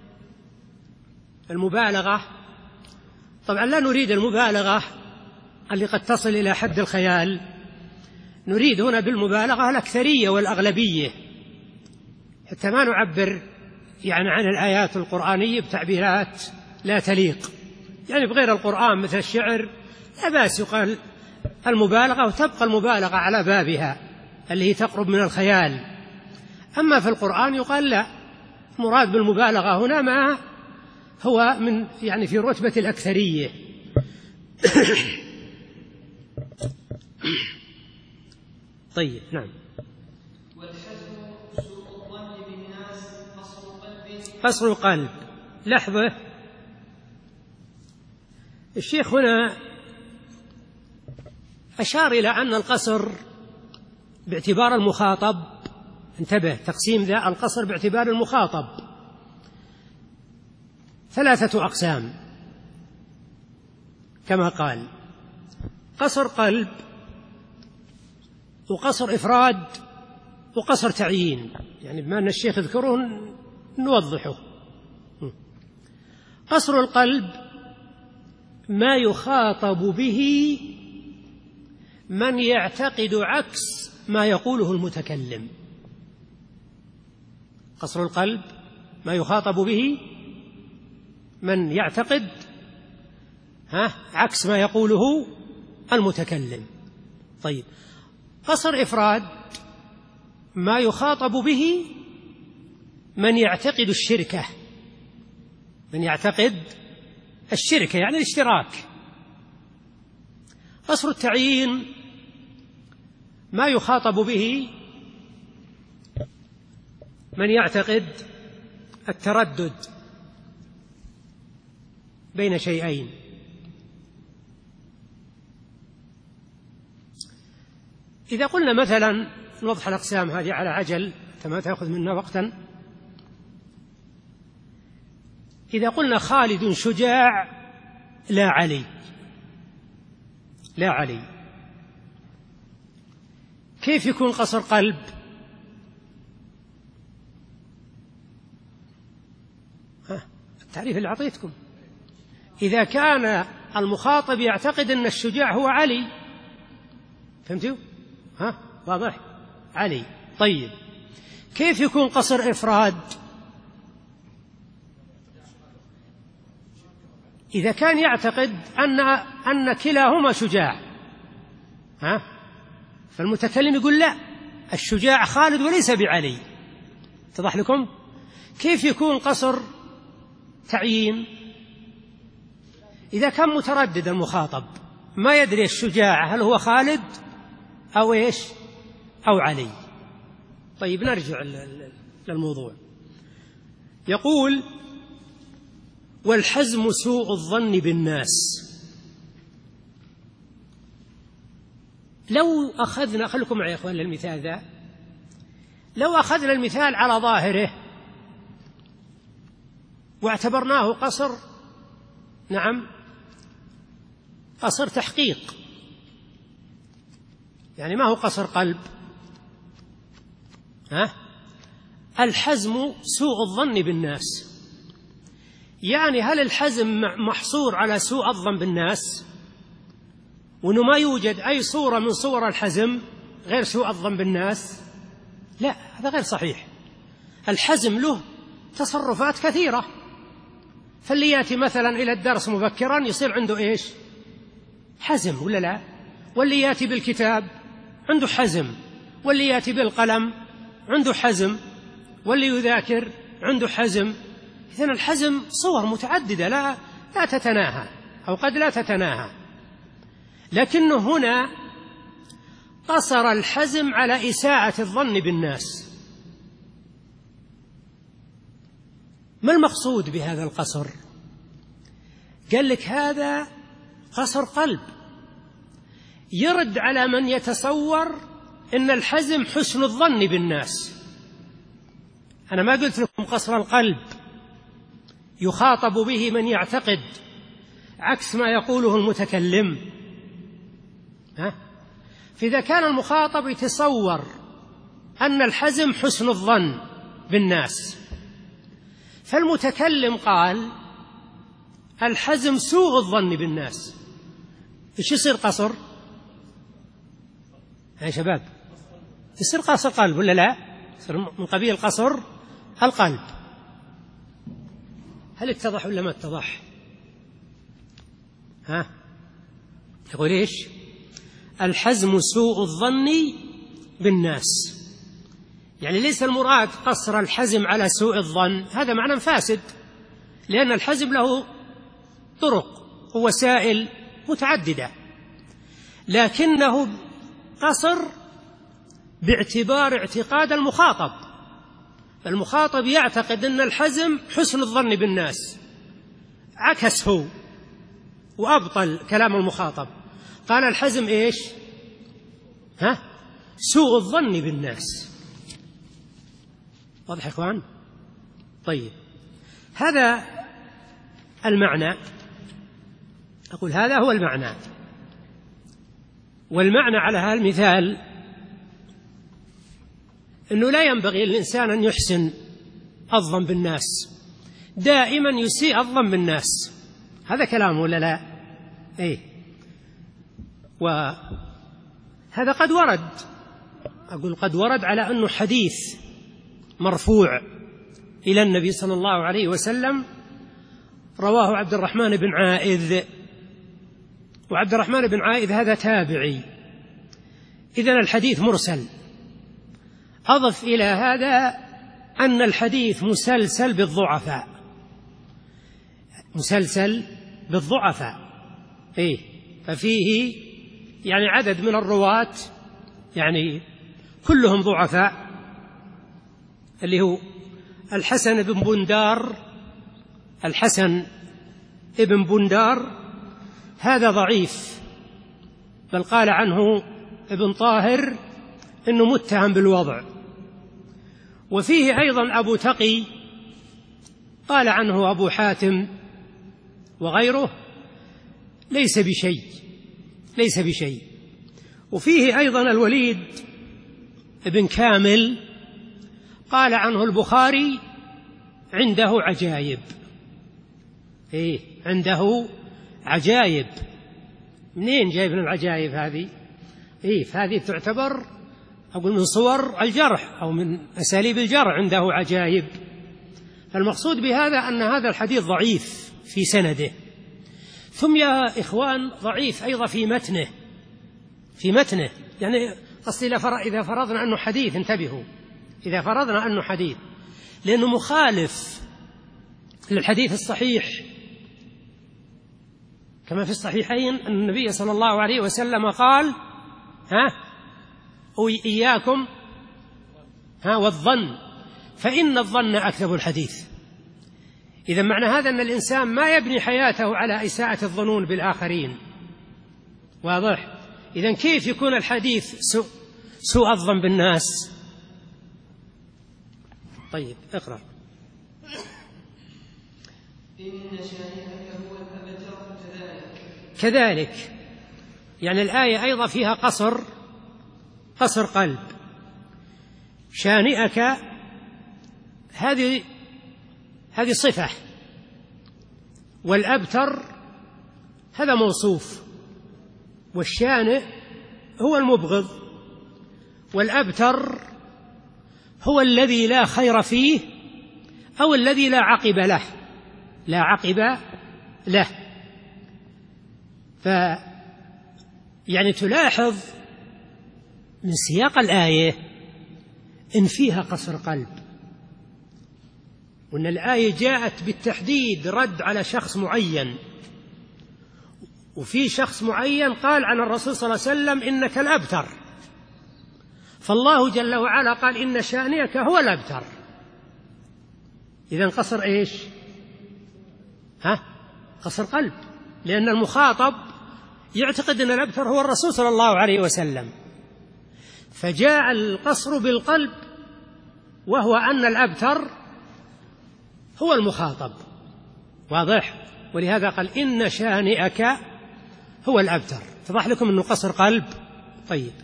المبالغة، طبعا لا نريد المبالغة اللي قد تصل إلى حد الخيال، نريد هنا بالمبالغة الأكثرية والأغلبية، حتى ما نعبر يعني عن الآيات القرآنية بتعبيرات لا تليق، يعني بغير القرآن مثل الشعر لا بأس يقال المبالغة وتبقى المبالغة على بابها اللي هي تقرب من الخيال. أما في القرآن يقال لا، مراد بالمبالغة هنا ما هو من يعني في رتبة الأكثرية. طيب نعم.
والحزن سوء الظن بالناس
قصر قلب. لحظة، الشيخ هنا أشار إلى أن القصر باعتبار المخاطب، انتبه تقسيم ذا القصر باعتبار المخاطب 3 أقسام كما قال: قصر قلب، وقصر إفراد، وقصر تعيين. يعني بما أن الشيخ يذكره نوضحه. قصر القلب ما يخاطب به من يعتقد عكس ما يقوله المتكلم. قصر القلب ما يخاطب به من يعتقد عكس ما يقوله المتكلم. طيب، قصر إفراد ما يخاطب به من يعتقد الشركة، من يعتقد الشركة يعني الاشتراك. قصر التعيين ما يخاطب به من يعتقد التردد بين شيئين. إذا قلنا مثلا نوضح الأقسام هذه على عجل كما تأخذ منا وقتا. إذا قلنا خالد شجاع لا علي، لا علي، كيف يكون قصر قلب؟ التعريف اللي أعطيتكم. إذا كان المخاطب يعتقد أن الشجاع هو علي فهمتوا؟ ها واضح؟ علي. طيب كيف يكون قصر إفراد؟ إذا كان يعتقد أن كلاهما شجاع، ها؟ فالمتكلم يقول لا، الشجاع خالد وليس بعلي. اتضح لكم؟ كيف يكون قصر تعيين؟ إذا كان متردد المخاطب ما يدري الشجاع هل هو خالد أو إيش أو علي. طيب نرجع للموضوع. يقول والحزم سوء الظن بالناس. لو أخذنا، خلكم معي يا أخوان للمثال ذا، لو أخذنا المثال على ظاهره واعتبرناه قصر، نعم قصر تحقيق، يعني ما هو قصر قلب، ها؟ الحزم سوء الظن بالناس، يعني هل الحزم محصور على سوء الظن بالناس وأنه ما يوجد أي صورة من صور الحزم غير سوء الظن بالناس؟ لا، هذا غير صحيح. الحزم له تصرفات كثيرة، فاللي يأتي مثلا إلى الدرس مبكرا يصير عنده إيش؟ حزم ولا لا؟ واللي يأتي بالكتاب عنده حزم، واللي يأتي بالقلم عنده حزم، واللي يذاكر عنده حزم. إذن الحزم صور متعددة لا تتناهى أو قد لا تتناهى، لكنه هنا قصر الحزم على إساءة الظن بالناس. ما المقصود بهذا القصر؟ قال لك هذا قصر قلب، يرد على من يتصور إن الحزم حسن الظن بالناس. أنا ما قلت لكم قصر القلب يخاطب به من يعتقد عكس ما يقوله المتكلم، ها؟ فإذا كان المخاطب يتصور أن الحزم حسن الظن بالناس، فالمتكلم قال الحزم سوء الظن بالناس، إيش يصير قصر؟ يا شباب يصير قصر قلب ولا لا؟ يصير من قبيل قصر القلب. هل اتضح ولا ما اتضح؟ ها؟ يقول إيش؟ الحزم سوء الظن بالناس، يعني ليس المراد قصر الحزم على سوء الظن، هذا معنى فاسد، لأن الحزم له طرق ووسائل متعددة، لكنه قصر باعتبار اعتقاد المخاطب. المخاطب يعتقد أن الحزم حسن الظن بالناس، عكس هو وأبطل كلام المخاطب، قال الحزم إيش؟ ها؟ سوء الظن بالناس. واضح يا إخوان؟ طيب هذا المعنى، أقول هذا هو المعنى، والمعنى على هذا المثال أنه لا ينبغي للإنسان أن يحسن الظن بالناس، دائما يسيء الظن بالناس. هذا كلام ولا لا؟ إيه. وهذا قد ورد، أقول قد ورد على أنه حديث مرفوع إلى النبي صلى الله عليه وسلم رواه عبد الرحمن بن عائذ، وعبد الرحمن بن عائذ هذا تابعي، إذن الحديث مرسل. أضف إلى هذا أن الحديث مسلسل بالضعفاء، مسلسل بالضعفاء، إيه، ففيه يعني عدد من الرواة يعني كلهم ضعفاء، اللي هو الحسن بن بندار، الحسن ابن بندار هذا ضعيف، بل قال عنه ابن طاهر إنه متهم بالوضع. وفيه أيضا أبو تقي قال عنه أبو حاتم وغيره ليس بشيء. وفيه أيضا الوليد ابن كامل قال عنه البخاري عنده عجائب، إيه عنده عجائب. منين جايب العجائب هذه؟ فهذه تعتبر أقول من صور الجرح أو من أساليب الجرح، عنده عجائب. فالمقصود بهذا أن هذا الحديث ضعيف في سنده، ثم يا إخوان ضعيف أيضا في متنه. يعني قصدي إذا فرضنا أنه حديث، انتبهوا، إذا فرضنا أنه حديث، لأنه مخالف للحديث الصحيح، كما في الصحيحين أن النبي صلى الله عليه وسلم قال إياكم والظن فإن الظن أكذب الحديث. إذا معنى هذا أن الإنسان ما يبني حياته على إساءة الظنون بالآخرين، واضح؟ إذن كيف يكون الحديث سوء الظن بالناس؟ طيب اقرأ.
إن شانئك هو الأبتر
كذلك، يعني الآية أيضا فيها قصر قلب. شانئك هذه صفة، والأبتر هذا موصوف، والشانئ هو المبغض، والأبتر هو الذي لا خير فيه أو الذي لا عقب له. يعني تلاحظ من سياق الآية إن فيها قصر قلب، وأن الآية جاءت بالتحديد رد على شخص معين، وفي شخص معين قال عن الرسول صلى الله عليه وسلم إنك الأبتر، فالله جل وعلا قال إن شانئك هو الأبتر. إذن قصر إيش؟ قصر قلب، لأن المخاطب يعتقد أن الأبتر هو الرسول صلى الله عليه وسلم، فجاء القصر بالقلب، وهو أن الأبتر هو المخاطب، واضح؟ ولهذا قال إن شانئك هو الأبتر. اتضح لكم أنه قصر قلب. طيب.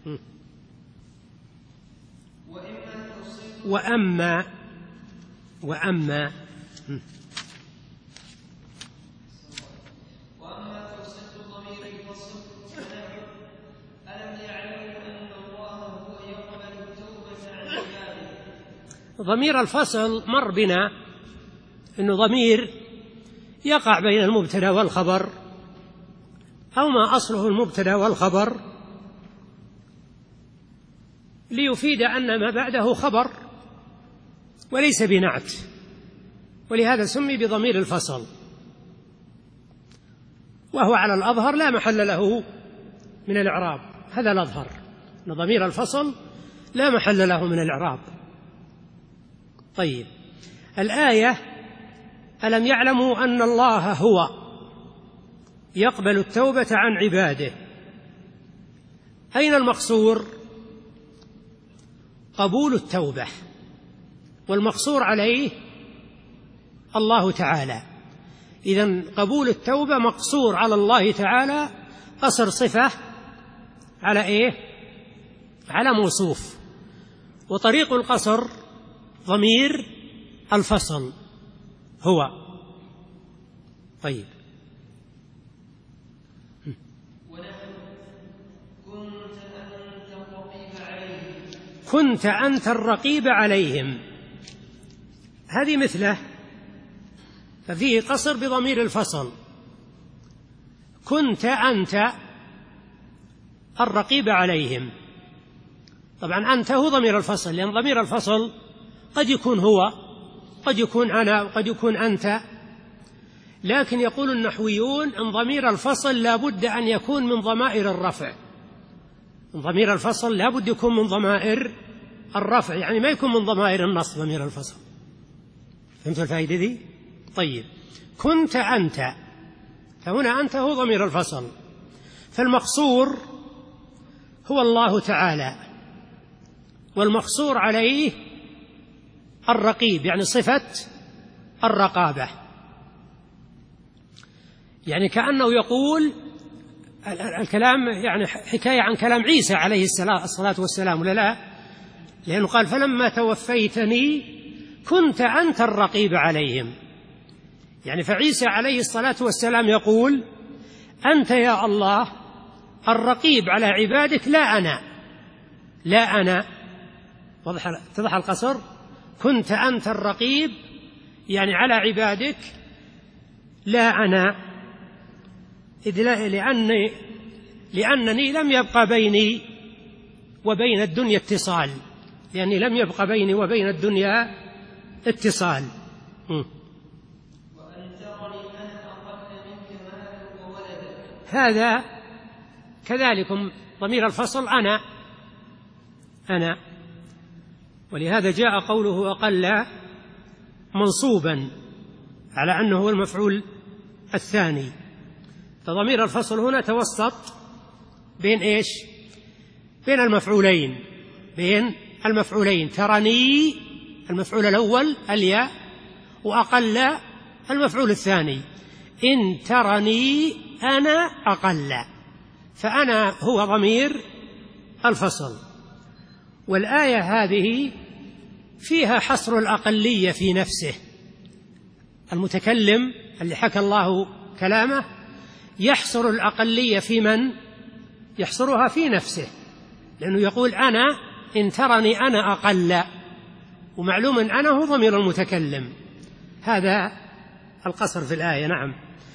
وأما
توسط ضمير الفصل فنحو ألم يعلموا أن الله هو يقبل التوبة عن عباده.
ضمير الفصل مر بنا أنه ضمير يقع بين المبتدأ والخبر، أو ما أصله المبتدأ والخبر، ليفيد أن ما بعده خبر وليس بنعت، ولهذا سمي بضمير الفصل، وهو على الأظهر لا محل له من الإعراب. هذا الأظهر، أن ضمير الفصل لا محل له من الإعراب. طيب، الآية ألم يعلموا أن الله هو يقبل التوبة عن عباده، أين المقصور؟ قبول التوبة، والمقصور عليه الله تعالى. إذن قبول التوبة مقصور على الله تعالى، قصر صفة على إيه؟ على موصوف، وطريق القصر ضمير الفصل هو. طيب. كنت أنت الرقيب عليهم، هذه مثله، ففيه قصر بضمير الفصل. كنت أنت الرقيب عليهم، طبعا أنت هو ضمير الفصل، لأن ضمير الفصل قد يكون هو، قد يكون أنا، وقد يكون أنت، لكن يقول النحويون أن ضمير الفصل لا بد أن يكون من ضمائر الرفع. ضمير الفصل لا بد يكون من ضمائر الرفع، يعني ما يكون من ضمائر النصب ضمير الفصل. فهمتوا الفائدة دي؟ طيب، كنت أنت، فهنا أنت هو ضمير الفصل، فالمقصور هو الله تعالى، والمقصور عليه الرقيب، يعني صفة الرقابة. يعني كأنه يقول الكلام يعني حكاية عن كلام عيسى عليه الصلاة والسلام، ولا لا؟ لأنه قال فلما توفيتني كنت أنت الرقيب عليهم، يعني فعيسى عليه الصلاة والسلام يقول أنت يا الله الرقيب على عبادك لا أنا اتضح القصر؟ كنت أنت الرقيب يعني على عبادك، لا أنا، لأنني لم يبقى بيني وبين الدنيا اتصال، لأني لم يبقى بيني وبين الدنيا اتصال.
وأن ترني أنا أقل منك مالا وولدا.
هذا كذلك ضمير الفصل أنا، ولهذا جاء قوله أقل منصوبا على أنه هو المفعول الثاني. فضمير الفصل هنا توسط بين إيش؟ بين المفعولين، ترني المفعول الأول الياء، وأقل المفعول الثاني. إن ترني أنا أقل، فأنا هو ضمير الفصل. والآية هذه فيها حصر الأقلية في نفسه. المتكلم اللي حكى الله كلامه يحصر الأقلية في من؟ يحصرها في نفسه، لأنه يقول أنا، إن ترني أنا أقل، ومعلوم أن أنا هو ضمير المتكلم. هذا القصر في الآية. نعم.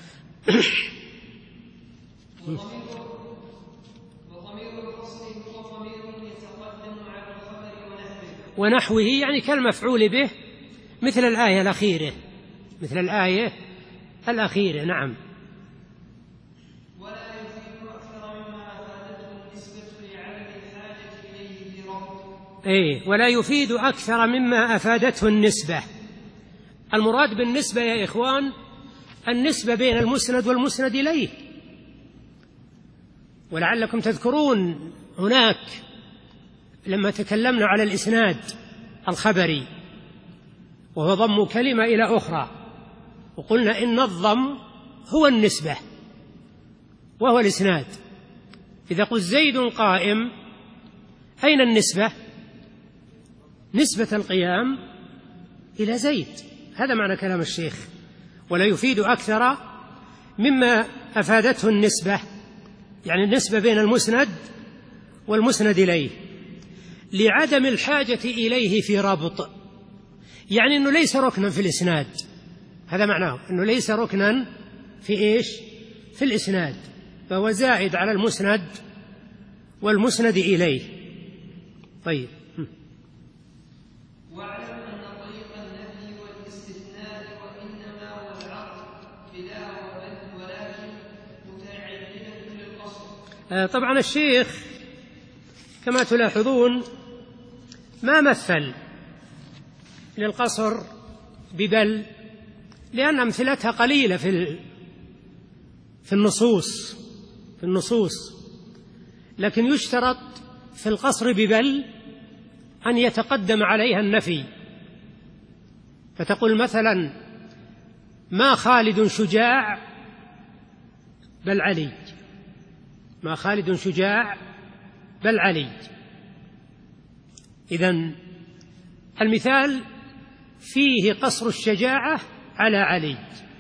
ونحوه يعني كالمفعول به، مثل الآية الأخيرة. نعم.
ولا يفيد أكثر مما أفادته النسبة لعدم الحاجة إليه في ربط.
ولا يفيد أكثر مما أفادته النسبة. المراد بالنسبة يا إخوان النسبة بين المسند والمسند إليه. ولعلكم تذكرون هناك لما تكلمنا على الإسناد الخبري وهو ضم كلمة إلى أخرى، وقلنا إن الضم هو النسبة وهو الإسناد. إذا قلت زيد قائم، أين النسبة؟ نسبة القيام إلى زيد. هذا معنى كلام الشيخ. ولا يفيد أكثر مما أفادته النسبة، يعني النسبة بين المسند والمسند إليه، لعدم الحاجة إليه في ربط، يعني أنه ليس ركنا في الإسناد. هذا معناه أنه ليس ركنا في إيش؟ في الإسناد، فهو زائد على المسند والمسند إليه. طيب.
واعلم أن طريق النفي والاستثناء وإنما والعطف بلا وبل ولكن متعددة للقصر.
طبعا الشيخ كما تلاحظون ما مثل للقصر ببل، لأن أمثلتها قليلة في النصوص، لكن يشترط في القصر ببل أن يتقدم عليها النفي. فتقول مثلا ما خالد شجاع بل علي، ما خالد شجاع بل علي. إذن المثال فيه قصر الشجاعة على علي.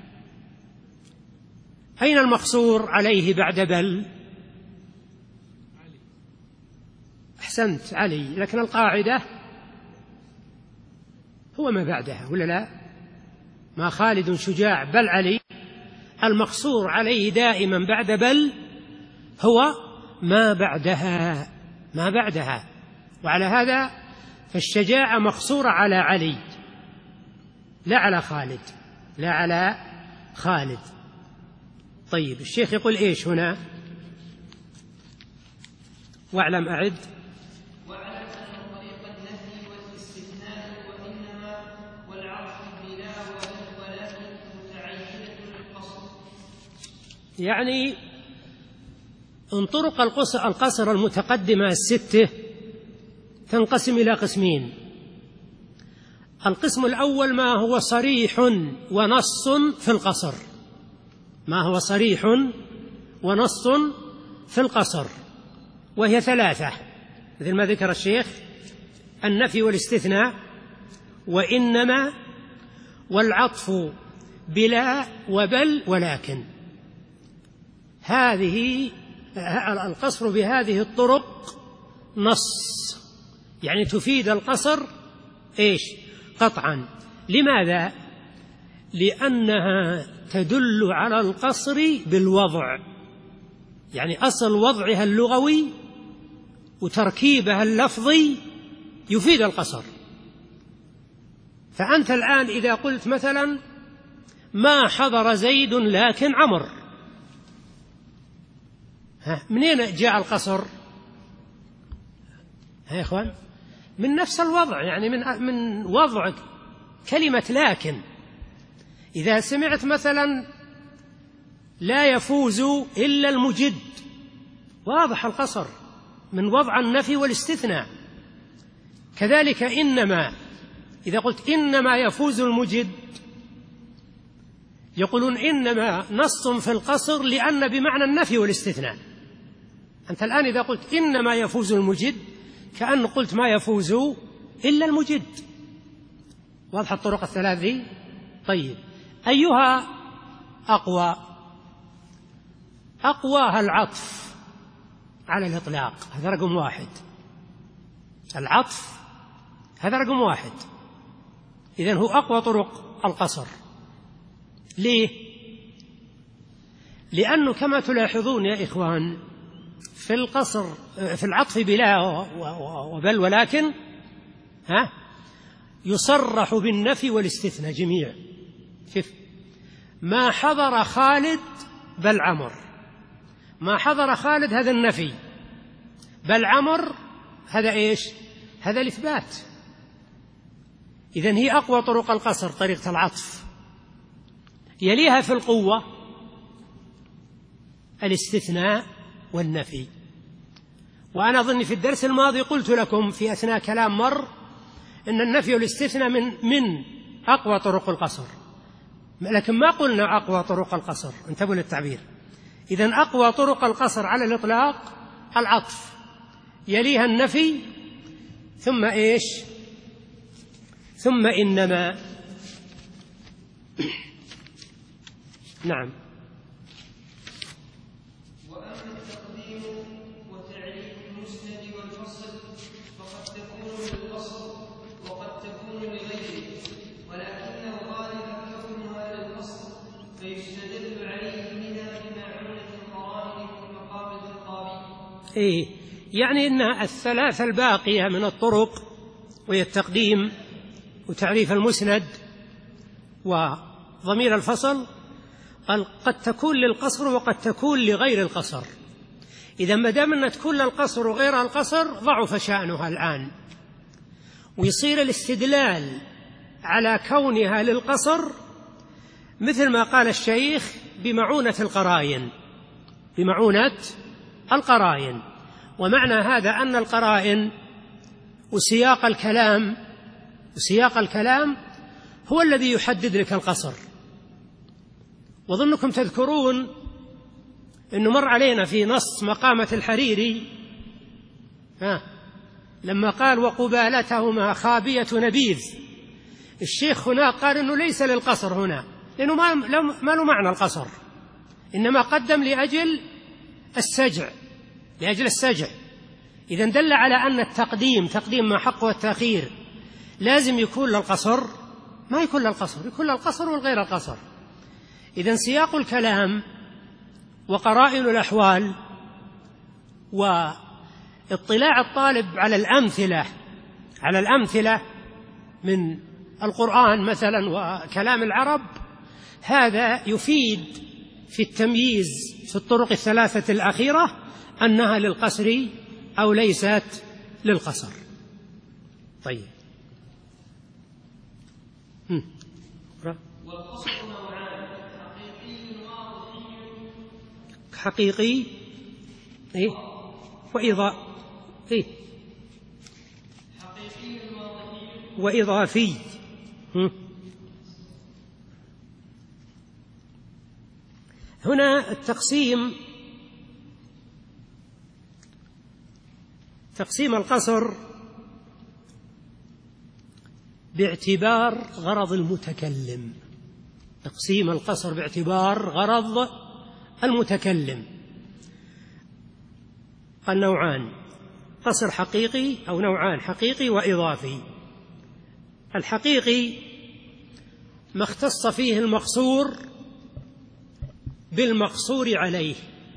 أين المقصور عليه بعد بل؟ أحسنت، علي، لكن القاعدة هو ما بعدها ولا لا؟ ما خالد شجاع بل علي، المقصور عليه دائما بعد بل هو ما بعدها. وعلى هذا فالشجاعة مقصورة على علي لا على خالد. طيب الشيخ يقول إيش هنا؟ واعلم أعد.
واعلم أن طريق النفي والاستثناء وإنما والعطف بلا ولكن متعينة للقصر.
يعني إن طرق القصر المتقدمة الستة تنقسم إلى قسمين. القسم الأول ما هو صريح ونص في القصر، وهي ثلاثة مثل ما ذكر الشيخ: النفي والاستثناء، وإنما، والعطف بلا وبل ولكن. هذه القصر بهذه الطرق نص، يعني تفيد القصر إيش؟ قطعا. لماذا؟ لأنها تدل على القصر بالوضع، يعني أصل وضعها اللغوي وتركيبها اللفظي يفيد القصر. فأنت الآن إذا قلت مثلا ما حضر زيد لكن عمر، منين جاء القصر؟ يا إخوان، من نفس الوضع، يعني من وضع كلمة لكن. إذا سمعت مثلا لا يفوز إلا المجد، واضح القصر من وضع النفي والاستثناء. كذلك إنما، إذا قلت إنما يفوز المجد، يقولون إنما نص في القصر لأن بمعنى النفي والاستثناء. أنت الآن إذا قلت إنما يفوز المجد كأن قلت ما يفوز إلا المجد. واضح الطرق الثلاث ذي؟ طيب، أيها أقوى؟ أقواها العطف على الإطلاق، هذا رقم واحد. العطف هذا رقم واحد، إذن هو أقوى طرق القصر. ليه؟ لأنه كما تلاحظون يا إخوان في القصر، في العطف بلا وبل ولكن يصرح بالنفي والاستثناء جميع. شوف، ما حضر خالد بل عمر، ما حضر خالد هذا النفي، بل عمر هذا إيش؟ هذا الإثبات. إذن هي أقوى طرق القصر طريقة العطف. يليها في القوة الاستثناء والنفي. وأنا أظن في الدرس الماضي قلت لكم في أثناء كلام مر إن النفي والاستثناء من أقوى طرق القصر، لكن ما قلنا أقوى طرق القصر، انتبهوا للتعبير. إذن أقوى طرق القصر على الإطلاق العطف، يليها النفي، ثم إيش؟ ثم إنما. نعم.
وأما التقديم وتعريف المسند والفصل فقد تكون للقصر وقد تكون لغيره، ولكن الغالب كونها للقصر، فيستدل عليه منها بمعونة القرائن في مقام الخطاب.
يعني إن الثلاث الباقية من الطرق، وهي التقديم وتعريف المسند وضمير الفصل، قد تكون للقصر وقد تكون لغير القصر. إذا ما دام أن تكون للقصر وغير القصر ضعف شأنها الآن، ويصير الاستدلال على كونها للقصر مثل ما قال الشيخ بمعونة القرائن، بمعونة القرائن. ومعنى هذا أن القرائن وسياق الكلام هو الذي يحدد لك القصر. وظنكم تذكرون أنه مر علينا في نص مقامة الحريري لما قال وقبالتهما خابية نبيذ، الشيخ هنا قال أنه ليس للقصر هنا، لأنه ما له معنى القصر، إنما قدم لأجل السجع. إذن دل على أن التقديم ما حقه التأخير لازم يكون للقصر، ما يكون للقصر، يكون للقصر والغير القصر. إذن سياق الكلام وقرائن الأحوال واطلاع الطالب على الأمثلة من القرآن مثلا وكلام العرب، هذا يفيد في التمييز في الطرق الثلاثة الأخيرة أنها للقصر أو ليست للقصر. طيب،
والقصر نوعان،
حقيقي وإضافي. هنا تقسيم القصر باعتبار غرض المتكلم، تقسيم القصر باعتبار غرض المتكلم. تقسيم القصر باعتبار غرض المتكلم. تقسيم القصر باعتبار غرض المتكلم. تقسيم القصر باعتبار غرض المتكلم. تقسيم القصر باعتبار غرض المتكلم. قال نوعان: قصر حقيقي أو نوعان، حقيقي وإضافي. الحقيقي ما اختص فيه المقصور بالمقصور عليه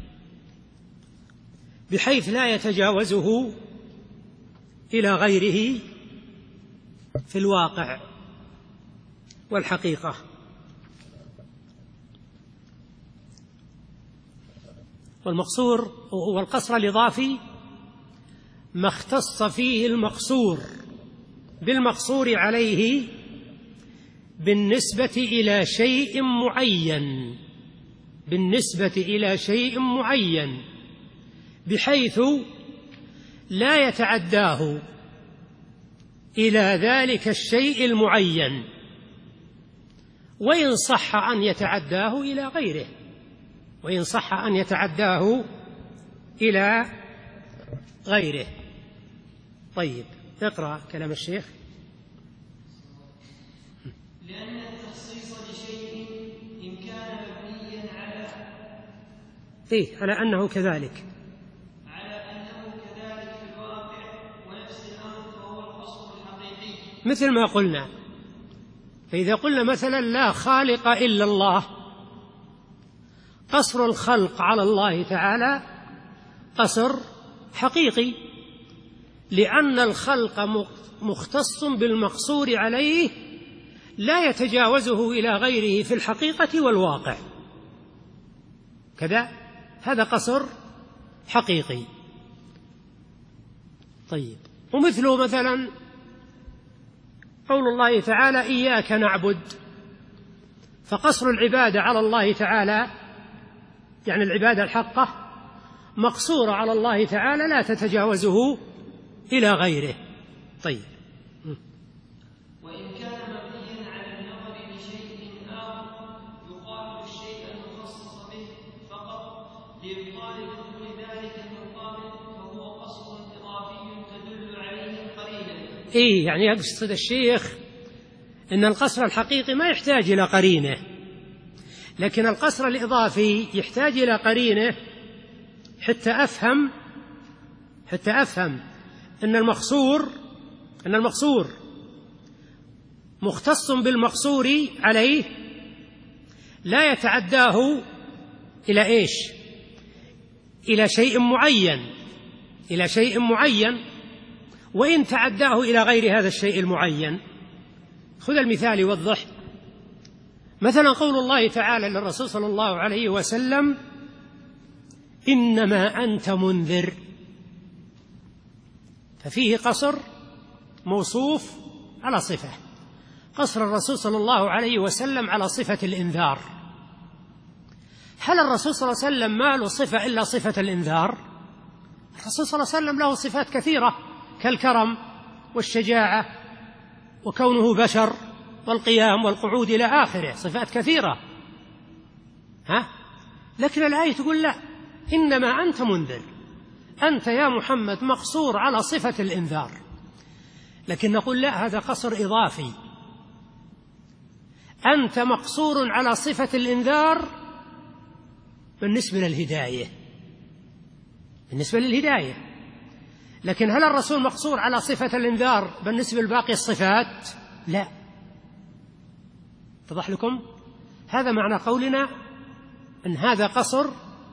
بحيث لا يتجاوزه إلى غيره في الواقع والحقيقة. والقصر الإضافي ما اختص فيه المقصور بالمقصور عليه بالنسبة إلى شيء معين، بالنسبة إلى شيء معين بحيث لا يتعداه إلى ذلك الشيء المعين، وإن صح أن يتعداه إلى غيره، وإن صح أن يتعداه إلى غيره. طيب، اقرأ كلام الشيخ.
لأن التخصيص لشيء إن كان مبنيا
على أنه كذلك
في الواقع ونفس الأمر فهو القصر الحقيقي،
مثل ما قلنا. فإذا قلنا مثلا لا خالق إلا الله، قصر الخلق على الله تعالى قصر حقيقي، لأن الخلق مختص بالمقصور عليه لا يتجاوزه إلى غيره في الحقيقة والواقع كذا، هذا قصر حقيقي. طيب، ومثله مثلا قول الله تعالى إياك نعبد، فقصر العبادة على الله تعالى يعني العبادة الحقة مقصورة على الله تعالى لا تتجاوزه إلى غيره. طيب،
وإن كان مبنيا على النظر لشيء آخر يقابل الشيء المخصص به فقط لإبطال دخول ذلك المقابل فهو قصر إضافي تدل عليه القرينة.
يعني يقصد الشيخ إن القصر الحقيقي ما يحتاج إلى قرينة، لكن القصر الإضافي يحتاج إلى قرينة حتى أفهم أن المقصور مختص بالمقصور عليه لا يتعداه إلى إلى شيء معين، وإن تعداه إلى غير هذا الشيء المعين. خذ المثال يوضح. مثلا قول الله تعالى للرسول صلى الله عليه وسلم إنما أنت منذر، ففيه قصر موصوف على صفة، قصر الرسول صلى الله عليه وسلم على صفة الإنذار. هل الرسول صلى الله عليه وسلم ما له صفة إلا صفة الإنذار؟ الرسول صلى الله عليه وسلم له صفات كثيرة كالكرم والشجاعة وكونه بشر والقيام والقعود إلى آخره، صفات كثيرة. لكن الآية تقول لا، إنما أنت منذر، أنت يا محمد مقصور على صفة الإنذار. لكن نقول لا، هذا قصر إضافي، أنت مقصور على صفة الإنذار بالنسبة للهداية، لكن هل الرسول مقصور على صفة الإنذار بالنسبة لباقي الصفات؟ لا. اتضح لكم؟ هذا معنى قولنا أن هذا قصر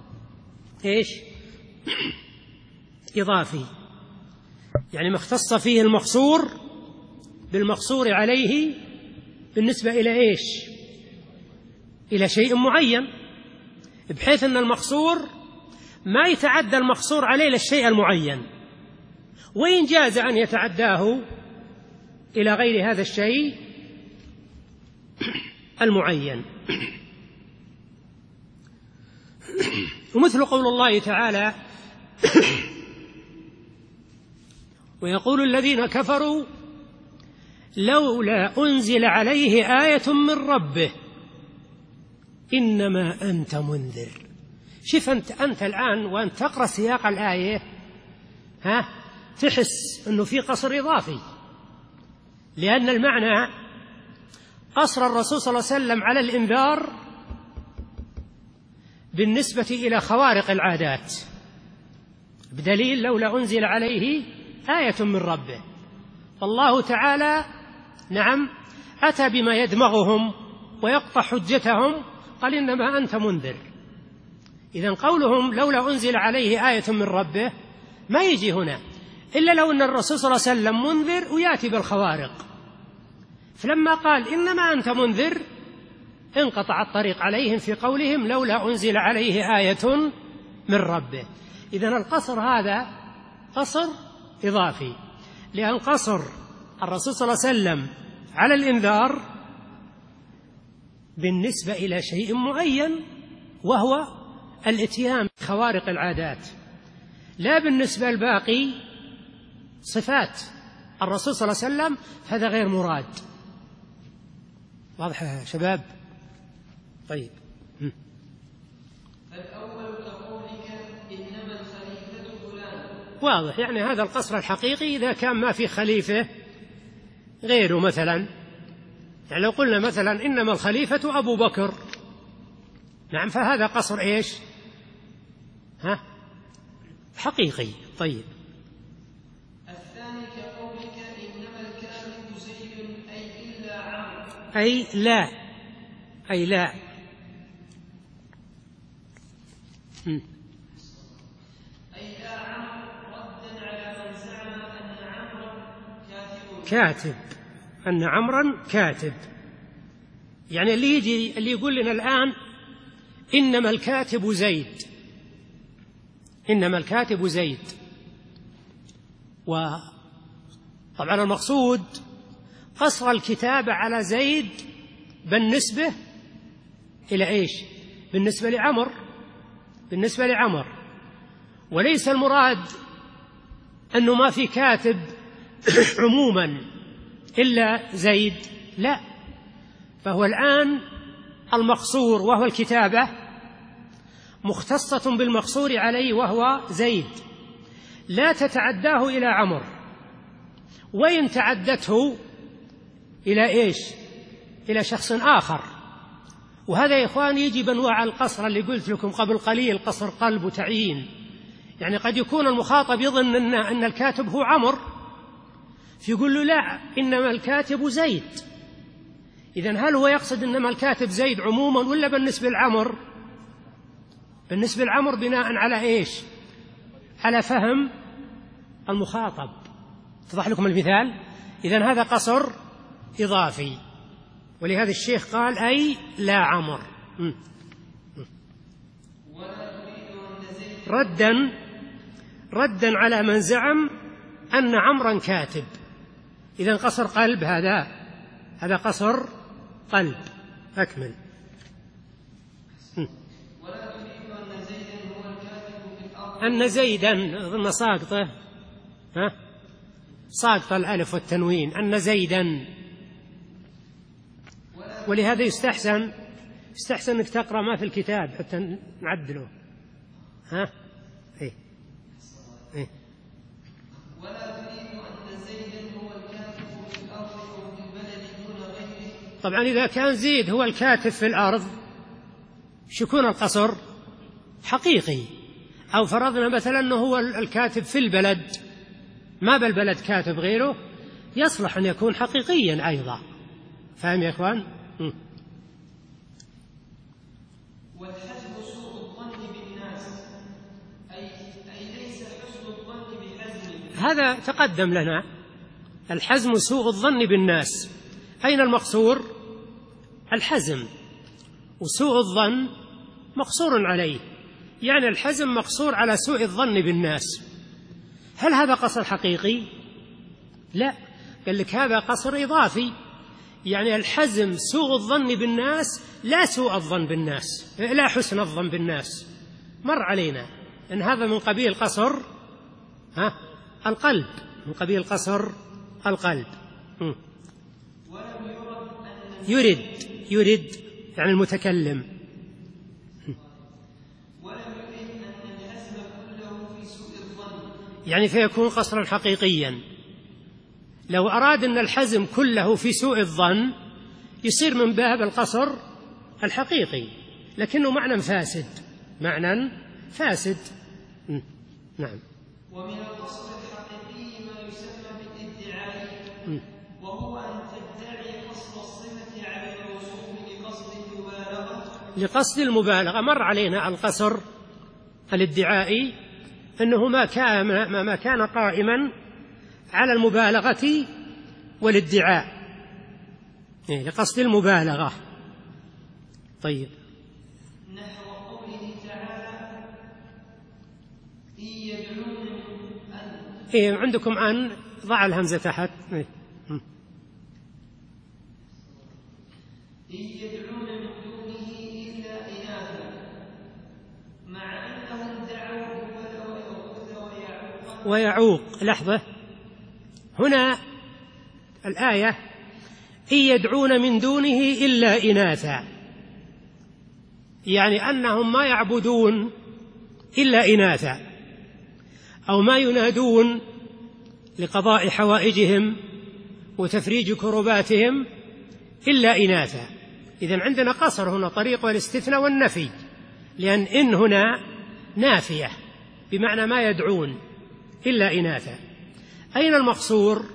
إضافي، يعني ما اختص فيه المقصور بالمقصور عليه بالنسبة إلى إلى شيء معين، بحيث أن المقصور ما يتعدى المقصور عليه للشيء المعين، وإن جاز أن يتعداه إلى غير هذا الشيء المعين. ومثل قول الله تعالى ويقول الذين كفروا لولا أنزل عليه آية من ربه إنما أنت منذر. شوف أنت الآن وأنت تقرأ سياق الآية تحس أنه في قصر إضافي، لأن المعنى قصر الرسول صلى الله عليه وسلم على الإنذار بالنسبة إلى خوارق العادات، بدليل لولا أنزل عليه آية من ربه. فالله تعالى نعم أتى بما يدمغهم ويقطع حجتهم، قال إنما أنت منذر. إذن قولهم لولا أنزل عليه آية من ربه ما يجي هنا إلا لو أن الرسول صلى الله عليه وسلم منذر ويأتي بالخوارق، فلما قال إنما أنت منذر انقطع الطريق عليهم في قولهم لولا أنزل عليه آية من ربه. إذن القصر هذا قصر إضافي، لأن قصر الرسول صلى الله عليه وسلم على الإنذار بالنسبة إلى شيء معين وهو الإتيان بخوارق العادات، لا بالنسبة الباقي صفات الرسول صلى الله عليه وسلم، هذا غير مراد. واضح يا شباب؟ طيب.
الأول كقولك إنما الخليفة فلان.
واضح، يعني هذا القصر الحقيقي إذا كان ما في خليفة غيره، مثلا يعني لو قلنا مثلا إنما الخليفة أبو بكر، نعم، فهذا قصر إيش؟ حقيقي. طيب.
الثاني كقولك إنما الكاتب زيد أي إلا عمرو.
أي لا. أي لا.
أي لا عمرو، ردا على من زعم أن عمرا
كاتب، أن عمرا كاتب. يعني اللي يقول لنا الآن إنما الكاتب زيد، إنما الكاتب زيد، وطبعا المقصود قصر الكتابة على زيد بالنسبة إلى إيش؟ بالنسبة لعمر، بالنسبة لعمر، وليس المراد أنه ما في كاتب عموما إلا زيد، لا، فهو الآن المقصور وهو الكتابة مختصة بالمقصور عليه وهو زيد، لا تتعداه إلى عمر، وإن تعدته إلى إيش؟ إلى شخص آخر. وهذا يا إخوان يجي بأنواع القصر اللي قلت لكم قبل قليل، قصر قلب وتعيين. يعني قد يكون المخاطب يظن أن الكاتب هو عمر، فيقول له لا، إنما الكاتب زيد. إذن هل هو يقصد إنما الكاتب زيد عموما ولا بالنسبة لعمر؟ بالنسبة لعمر بناء على إيش؟ على فهم المخاطب. اتضح لكم المثال؟ إذن هذا قصر إضافي، ولهذا الشيخ قال أي لا عمر. ردا على من زعم أن عمرا كاتب. إذن قصر قلب، هذا قصر قلب. أكمل.
ولا تريد أن زيدا هو الكاتب في الأرض.
أن زيدا ظن ساقطة، ساقط الألف والتنوين، أن زيدا. ولهذا يستحسن أنك تقرأ ما في الكتاب حتى نعدله. إيه.
ولا تريد أن زيدا هو الكاتب في الأرض أو في البلد دون غيره.
طبعا إذا كان زيد هو الكاتب في الأرض شكون القصر حقيقي، أو فرضنا مثلا أنه هو الكاتب في البلد، ما بالبلد كاتب غيره، يصلح أن يكون حقيقيا أيضا. فهم يا إخوان؟
والحزم سوء الظن بالناس، أي ليس حسن الظن بحزم.
هذا تقدم لنا، الحزم سوء الظن بالناس. أين المقصور؟ الحزم، وسوء الظن مقصور عليه، يعني الحزم مقصور على سوء الظن بالناس. هل هذا قصر حقيقي؟ لا، قال لك هذا قصر إضافي، يعني الحزم سوء الظن بالناس لا سوء الظن بالناس، لا حسن الظن بالناس. مر علينا أن هذا من قبيل قصر القلب، من قبيل قصر القلب. يرد يعني المتكلم. يعني فيكون قصرا حقيقيا. لو أراد أن الحزم كله في سوء الظن يصير من باب القصر الحقيقي، لكنه معنى فاسد، معنى فاسد. نعم.
ومن القصر الحقيقي ما يسمى بالادعاء، وهو أن تدعي قصر الصفة على الموصوف لقصد المبالغة.
مر علينا القصر الادعائي أنه ما كان قائما على المبالغة والادعاء، لقصد المبالغة. طيب،
نحو قوله تعالى إن يدعون أن.
عندكم أن، ضع الهمزة تحت.
إن يدعون من دونه إلا إناثا مع أنهم دعوا
ويعوق. لحظة، هنا الآية إن يدعون من دونه إلا إناثا، يعني أنهم ما يعبدون إلا إناثا، أو ما ينادون لقضاء حوائجهم وتفريج كرباتهم إلا إناثا. إذن عندنا قصر هنا، طريق الاستثناء والنفي، لأن إن هنا نافية بمعنى ما يدعون إلا إناثا. أين المقصور؟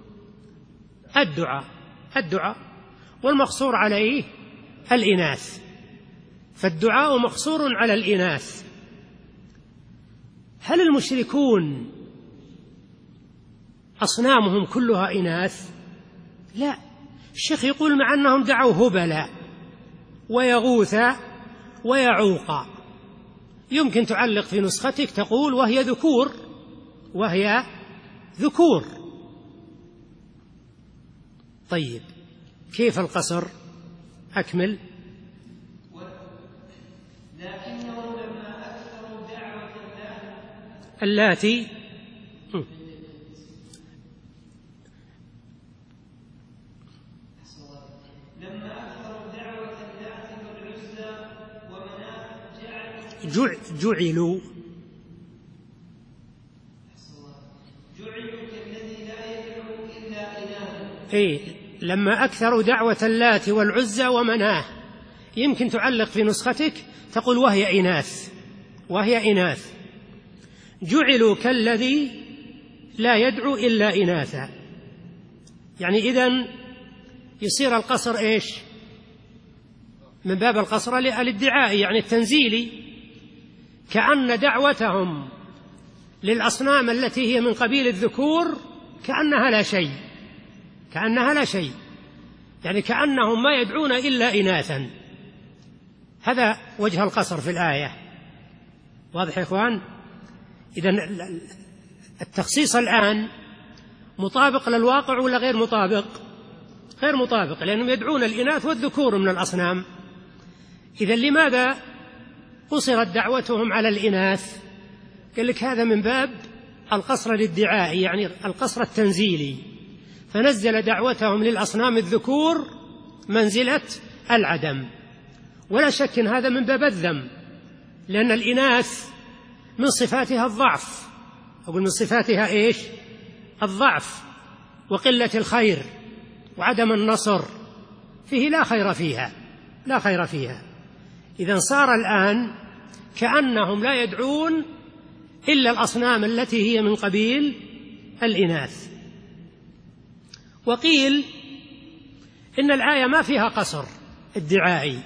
الدعاء، والمقصور عليه الإناث، فالدعاء مقصور على الإناث. هل المشركون أصنامهم كلها إناث؟ لا، الشيخ يقول مع أنهم دعوا هبلا ويغوث ويعوق، يمكن تعلق في نسختك تقول وهي ذكور. طيب، كيف القصر؟ أكمل.
لكنهم لما أكثروا دعوة
اللاتي
والعزى ومناة
جعلوا
كالذي لا يدعو إلا إناثا.
لما أكثروا دعوة اللات والعزى ومناه، يمكن تعلق في نسختك تقول وهي إناث. جعلوا كالذي لا يدعو إلا إناثا، يعني إذن يصير القصر إيش؟ من باب القصر الادعاء، يعني التنزيلي، كأن دعوتهم للأصنام التي هي من قبيل الذكور كأنها لا شيء، يعني كأنهم ما يدعون إلا إناثا. هذا وجه القصر في الآية. واضح يا إخوان؟ إذن التخصيص الآن مطابق للواقع ولا غير مطابق؟ غير مطابق، لأنهم يدعون الإناث والذكور من الأصنام. إذن لماذا قصرت دعوتهم على الإناث؟ قال لك هذا من باب القصر الادعائي، يعني القصر التنزيلي، فنزل دعوتهم للأصنام الذكور منزلة العدم. ولا شك إن هذا من باب الذم، لأن الإناث من صفاتها الضعف، أقول من صفاتها إيش؟ الضعف وقلة الخير وعدم النصر، فيه لا خير فيها. إذن صار الآن كأنهم لا يدعون إلا الأصنام التي هي من قبيل الإناث. وقيل إن الآية ما فيها قصر ادعائي،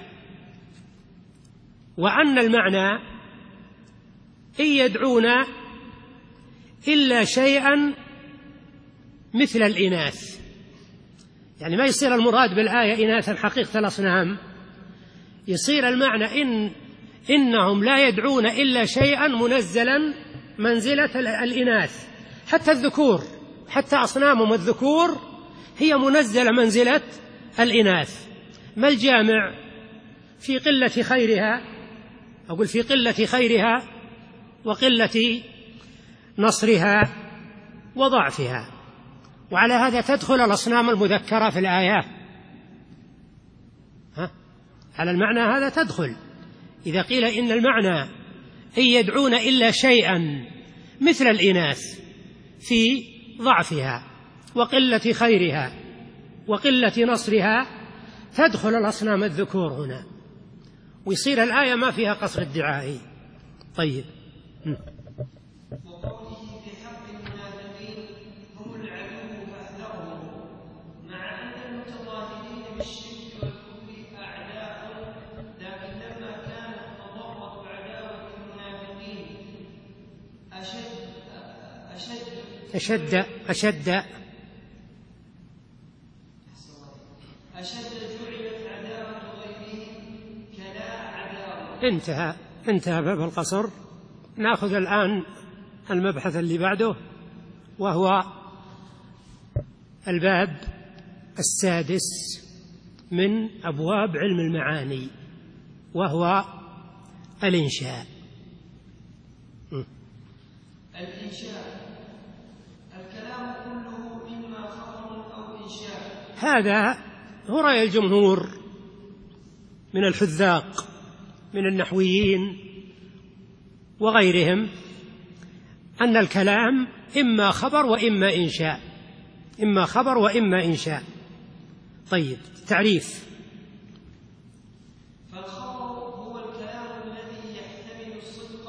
وأن المعنى إن يدعون إلا شيئا مثل الإناث، يعني ما يصير المراد بالآية إناثا حقيقة الأصنام، يصير المعنى إنهم لا يدعون إلا شيئا منزلا منزلة الإناث، حتى الذكور، حتى أصنامهم الذكور هي منزلة منزلة الإناث. ما الجامع في قلة خيرها؟ أقول في قلة خيرها وقلة نصرها وضعفها. وعلى هذا تدخل الأصنام المذكرة في الآية، على المعنى هذا تدخل. إذا قيل إن المعنى إن يدعون إلا شيئا مثل الإناث في ضعفها وقلة خيرها وقلة نصرها، تدخل الأصنام الذكور هنا، ويصير الآية ما فيها قصر ادعائي. طيب،
وقوله
أشد
جعلت عداوة غيرهم كلا عداوة.
انتهى باب القصر. نأخذ الآن المبحث اللي بعده، وهو الباب السادس من أبواب علم المعاني، وهو الإنشاء.
الإنشاء الكلام كله إما خبر أو إنشاء.
هذا هو رأي الجمهور من الحذاق من النحويين وغيرهم، أن الكلام إما خبر وإما إنشاء، إما خبر وإما إنشاء. طيب، تعريف.
فالخبر هو الكلام الذي يحتمل الصدق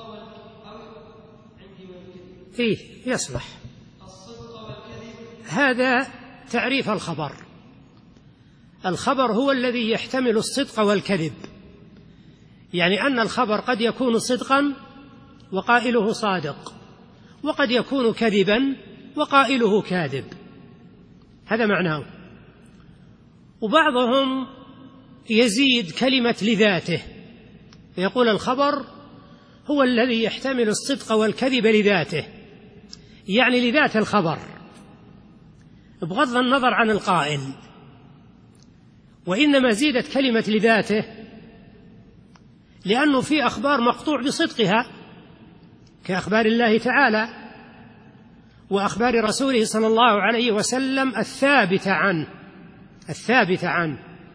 والكذب.
يصلح
الصدق والكذب.
هذا تعريف الخبر. الخبر هو الذي يحتمل الصدق والكذب، يعني أن الخبر قد يكون صدقا وقائله صادق، وقد يكون كذبا وقائله كاذب، هذا معناه. وبعضهم يزيد كلمة لذاته، فيقول الخبر هو الذي يحتمل الصدق والكذب لذاته، يعني لذات الخبر بغض النظر عن القائل. وإنما زيدت كلمة لذاته لأنه في أخبار مقطوع بصدقها، كأخبار الله تعالى وأخبار رسوله صلى الله عليه وسلم الثابتة عنه،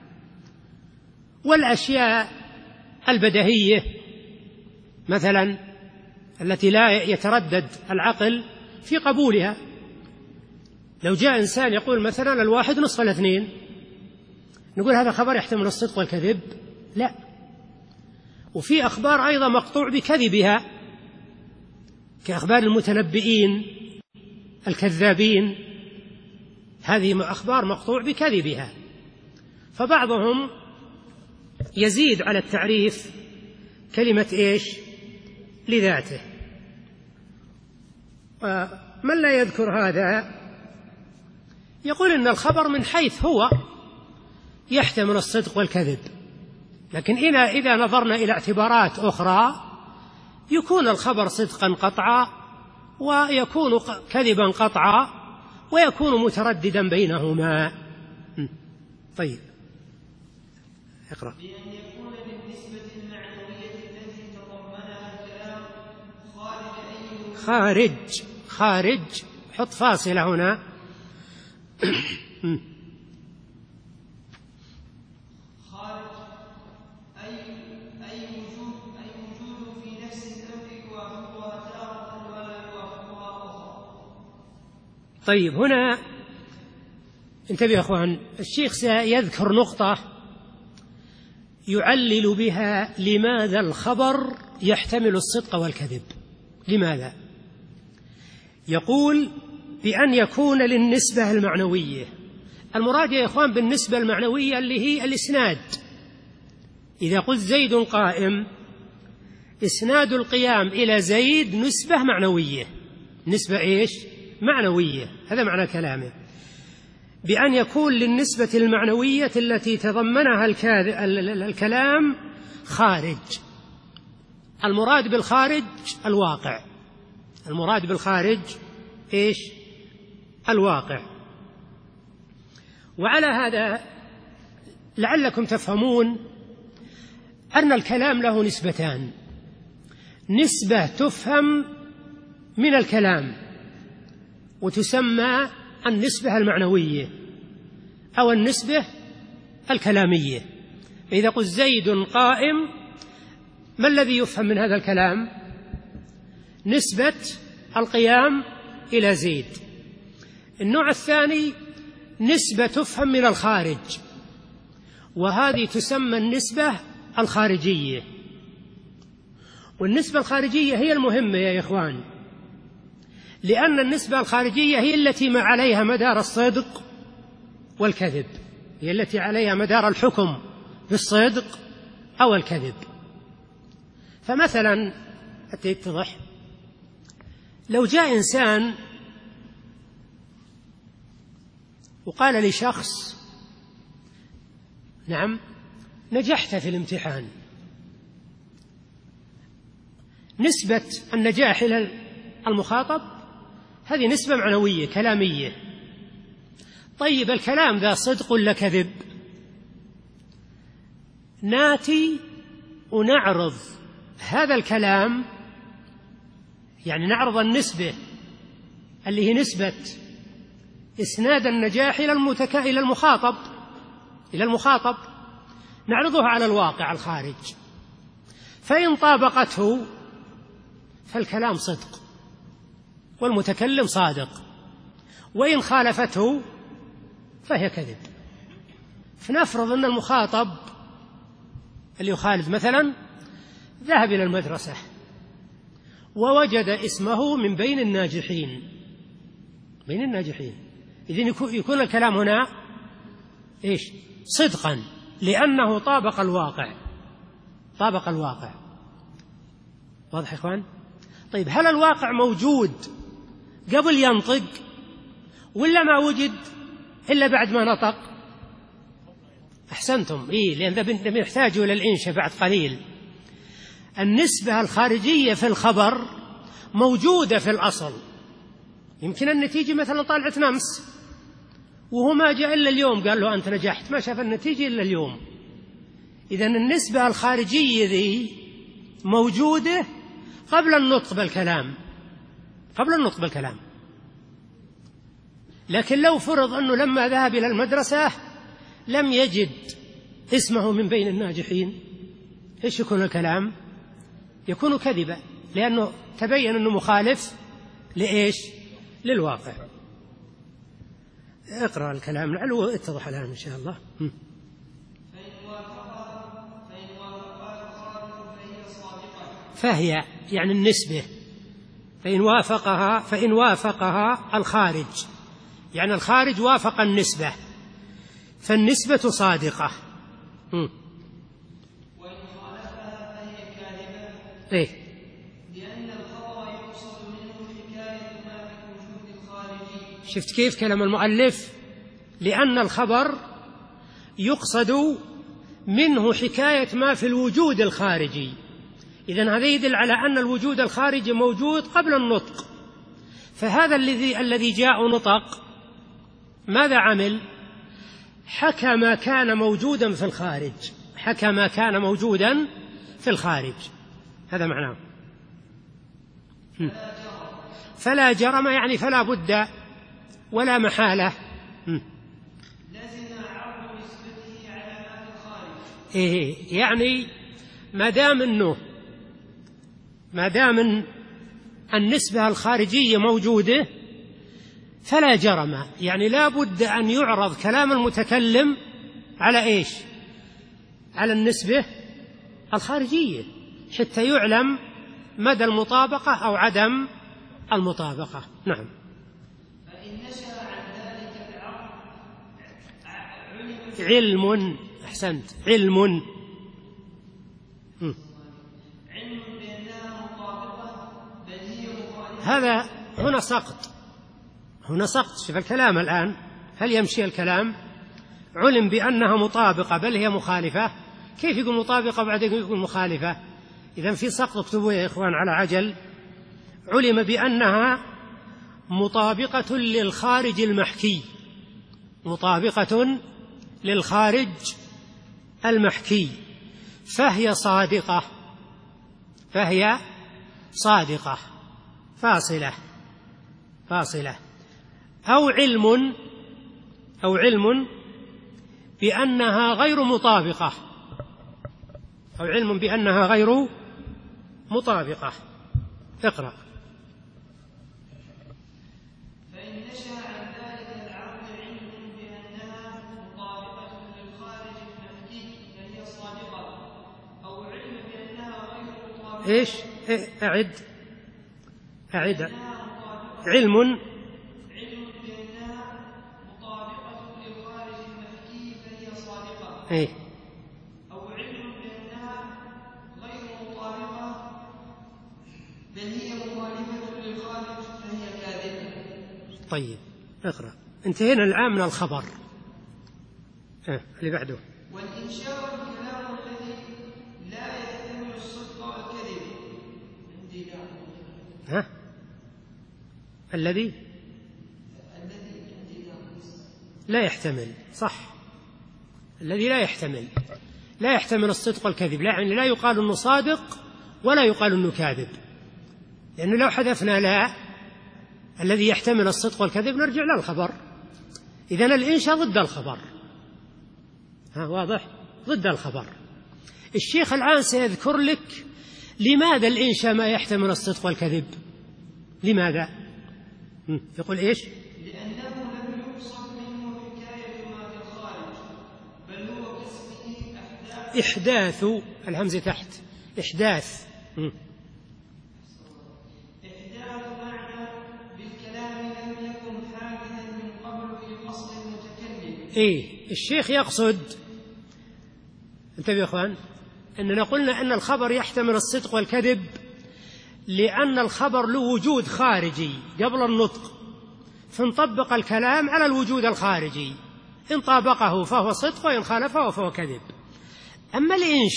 والأشياء البديهية مثلا التي لا يتردد العقل في قبولها. لو جاء إنسان يقول مثلا 1 نصف 2، نقول هذا خبر يحتمل الصدق والكذب؟ لا. وفي أخبار أيضا مقطوع بكذبها، كأخبار المتنبئين الكذابين، هذه أخبار مقطوع بكذبها. فبعضهم يزيد على التعريف كلمة لذاته. من لا يذكر هذا يقول إن الخبر من حيث هو يحتمل الصدق والكذب، لكن إذا نظرنا إلى اعتبارات أخرى يكون الخبر صدقا قطعا، ويكون كذبا قطعا، ويكون مترددا بينهما. طيب، اقرأ.
بأن يكون بالنسبة المعنوية التي تضمنها الكلام
خارج، حط فاصلة هنا.
أي وجود في نفس الأمر يوافقها تارة ولا يوافقها أخرى.
طيب، هنا انتبه يا أخوان، الشيخ سيذكر نقطة يعلل بها لماذا الخبر يحتمل الصدق والكذب. لماذا؟ يقول بأن يكون للنسبة المعنوية. المراد يا إخوان بالنسبة المعنوية اللي هي الإسناد. إذا قلت زيد قائم، إسناد القيام إلى زيد نسبة معنوية. نسبة معنوية، هذا معنى كلامه. بأن يكون للنسبة المعنوية التي تضمنها الكلام خارج. المراد بالخارج الواقع. المراد بالخارج الواقع. وعلى هذا لعلكم تفهمون أن الكلام له نسبتان: نسبة تفهم من الكلام وتسمى النسبة المعنوية أو النسبة الكلامية. فإذا قلت زيد قائم، ما الذي يفهم من هذا الكلام؟ نسبة القيام إلى زيد. النوع الثاني نسبة تفهم من الخارج، وهذه تسمى النسبة الخارجية. والنسبة الخارجية هي المهمة يا إخوان، لأن النسبة الخارجية هي التي ما عليها مدار الصدق والكذب، هي التي عليها مدار الحكم بالصدق أو الكذب. فمثلا يتضح، لو جاء إنسان وقال لشخص: نعم نجحت في الامتحان، نسبة النجاح إلى المخاطب هذه نسبة معنوية كلامية. طيب الكلام ذا صدق ولا كذب؟ ناتي ونعرض هذا الكلام، يعني نعرض النسبة اللي هي نسبة إسناد النجاح إلى المخاطب، نعرضه على الواقع الخارج، فإن طابقته فالكلام صدق والمتكلم صادق، وإن خالفته فهي كذب. فنفرض أن المخاطب اللي يخالف مثلا ذهب إلى المدرسة ووجد اسمه من بين الناجحين، إذن يكون الكلام هنا إيش؟ صدقا، لأنه طابق الواقع. واضح يا إخوان؟ طيب هل الواقع موجود قبل ينطق ولا ما وجد إلا بعد ما نطق؟ أحسنتم، لأن بنحتاج إلى الإنشاء بعد قليل. النسبة الخارجية في الخبر موجودة في الأصل. يمكن النتيجة مثلا طلعت أمس وهو ما جاء إلا اليوم قال له أنت نجحت، ما شاف النتيجة إلا اليوم. إذن النسبة الخارجية ذي موجودة قبل النطق بالكلام. لكن لو فرض أنه لما ذهب إلى المدرسة لم يجد اسمه من بين الناجحين، إيش يكون الكلام؟ يكون كذبا، لأنه تبين أنه مخالف لإيش؟ للواقع. اقرأ الكلام لعله اتضح الآن إن شاء الله. فهي يعني النسبة، فإن وافقها الخارج، يعني الخارج وافق النسبة فالنسبة صادقة.
وإن خالفها فهي كاذبة. لأن الخبر يقصد منه حكاية ما في الوجود الخارجي.
شفت كيف كلام المؤلف؟ لأن الخبر يقصد منه حكاية ما في الوجود الخارجي. إذن هذا يدل على أن الوجود الخارجي موجود قبل النطق. فهذا الذي جاء نطق ماذا عمل؟ حكى ما كان موجودا في الخارج، هذا معناه. فلا جرم يعني فلا بد ولا محالة.
لازم عرض نسبته على ما في الخارج.
يعني ما دام النسبة الخارجية موجودة فلا جرم، يعني لا بد أن يعرض كلام المتكلم على إيش؟ على النسبة الخارجية حتى يعلم مدى المطابقة أو عدم المطابقة. نعم.
فإن نشأ عن ذلك العرض
علم. أحسنت، علم
بأنها مطابقة بل هي مخالفة.
هذا هنا سقط في الكلام الآن. هل يمشي الكلام؟ علم بأنها مطابقة بل هي مخالفة. كيف يقول مطابقة بعد يقول مخالفة؟ إذن في سقط، اكتبوا يا إخوان على عجل. علم بأنها مطابقة للخارج المحكي، فهي صادقة فاصلة. أو علم بأنها غير مطابقة، اقرأ.
فإن نشأ عن ذلك العرض علم بأنها مطابقة للخارج المحكي فهي صادقة، أو علم بأنها غير مطابقة.
إيش؟ أعد. علم
بأنها مطابقة للخارج المحكي فهي صادقة. أو علم بأنها غير مطابقة بل هي مخالفة للخارج فهي كاذبة.
طيب اقرأ. انتهينا الآن من الخبر. اللي بعده.
والإنشاء الكلام الذي لا يحتمل الصدق والكذب. عندي لا.
الذي لا يحتمل، صح، الذي لا يحتمل الصدق والكذب، يعني لا يقال أنه صادق ولا يقال أنه كاذب، لأنه لو حذفنا لا الذي يحتمل الصدق والكذب نرجع للخبر. إذن الإنشاء ضد الخبر، واضح، ضد الخبر. الشيخ الآن سيذكر لك لماذا الإنشاء ما يحتمل الصدق والكذب. لماذا؟ يقول إيش؟
لأنه لم يقصد منه حكاية ما في الخارج، بل هو كاسمه
إحداث، الهمزة تحت، إحداث.
إحداث معنى بالكلام لم يكن حادثا من قبل في فصل المتكلم.
الشيخ يقصد، انتبهوا يا أخوان، أننا قلنا أن الخبر يحتمل الصدق والكذب لأن الخبر له وجود خارجي قبل النطق، فنطبق الكلام على الوجود الخارجي، إن طابقه فهو صدق وإن خالفه فهو كذب. أما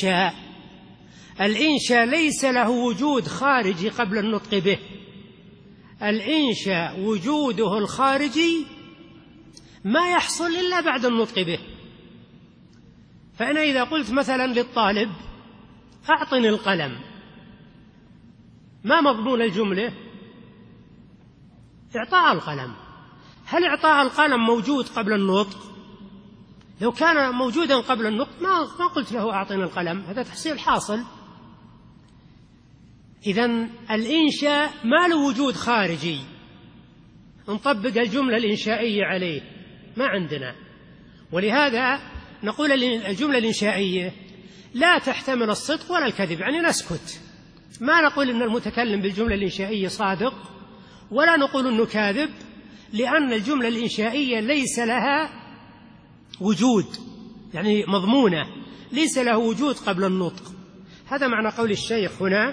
الإنشاء ليس له وجود خارجي قبل النطق به، الإنشاء وجوده الخارجي ما يحصل إلا بعد النطق به. فأنا إذا قلت مثلا للطالب أعطني القلم، ما مضمون الجملة؟ إعطاء القلم. هل إعطاء القلم موجود قبل النطق؟ لو كان موجودا قبل النطق ما قلت له أعطني القلم، هذا تحصيل حاصل. إذن الإنشاء ما له وجود خارجي نطبق الجملة الإنشائية عليه، ما عندنا. ولهذا نقول الجملة الإنشائية لا تحتمل الصدق ولا الكذب، يعني نسكت، ما نقول إن المتكلم بالجملة الإنشائية صادق ولا نقول إنه كاذب، لأن الجملة الإنشائية ليس لها وجود، يعني مضمونة، ليس له وجود قبل النطق. هذا معنى قول الشيخ هنا،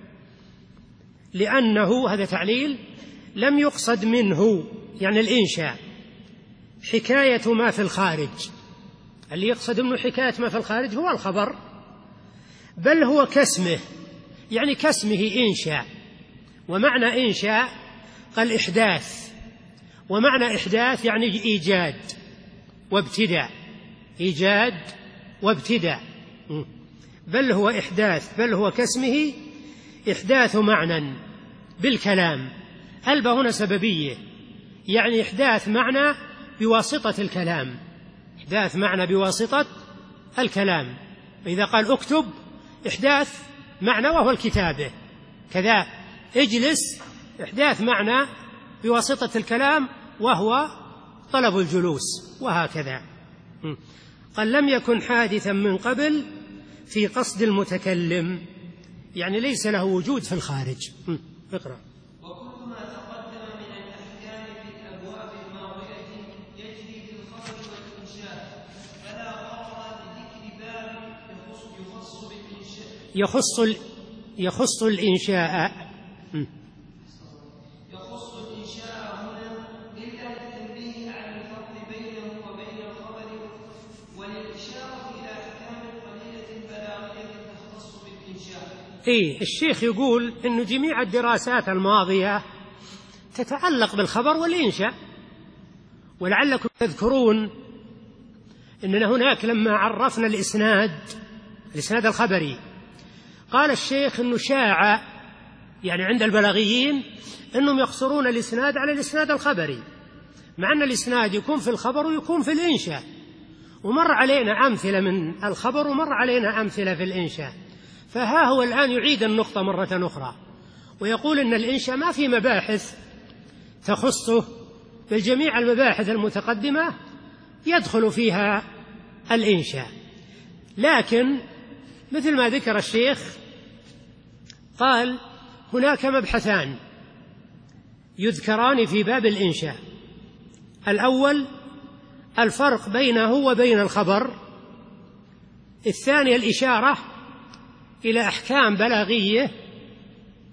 لأنه، هذا تعليل، لم يقصد منه، يعني الإنشاء، حكاية ما في الخارج. اللي يقصد منه حكاية ما في الخارج هو الخبر، بل هو كاسمه، يعني كاسمه إنشاء. ومعنى إنشاء قال إحداث، ومعنى إحداث يعني إيجاد وابتداء، إيجاد وابتداء. بل هو إحداث، بل هو كاسمه إحداث معنى بالكلام. الباء هنا سببية، يعني إحداث معنى بواسطة الكلام، إحداث معنى بواسطة الكلام. فإذا قال اكتب، إحداث معنى وهو الكتابة، كذا اجلس، إحداث معنى بواسطة الكلام وهو طلب الجلوس، وهكذا. قال لم يكن حادثا من قبل في قصد المتكلم، يعني ليس له وجود في الخارج. اقرأ.
وكل ما تقدم من الأحكام في الأبواب الماضية يجري في الخبر والإنشاء، فلا ضرر لذكر باب يخص بالإنشاء،
يخص الإنشاء
هنا إلا للتنبيه على الفرق بينه وبين الخبر، والإشارة إلى أحكام قليلة بلاغية تختص بالإنشاء.
الشيخ يقول إن جميع الدراسات الماضية تتعلق بالخبر والإنشاء. ولعلكم تذكرون إننا هناك لما عرفنا الإسناد الخبري، قال الشيخ إنه شاع، يعني عند البلاغيين، إنهم يقصرون الإسناد على الإسناد الخبري، مع أن الإسناد يكون في الخبر ويكون في الإنشاء. ومر علينا أمثلة من الخبر ومر علينا أمثلة في الإنشاء. فها هو الآن يعيد النقطة مرة أخرى، ويقول إن الإنشاء ما في مباحث تخصه، بل جميع المباحث المتقدمة يدخل فيها الإنشاء. لكن مثل ما ذكر الشيخ قال هناك مبحثان يذكران في باب الإنشاء. الأول الفرق بينه وبين الخبر، الثاني الإشارة إلى أحكام بلاغية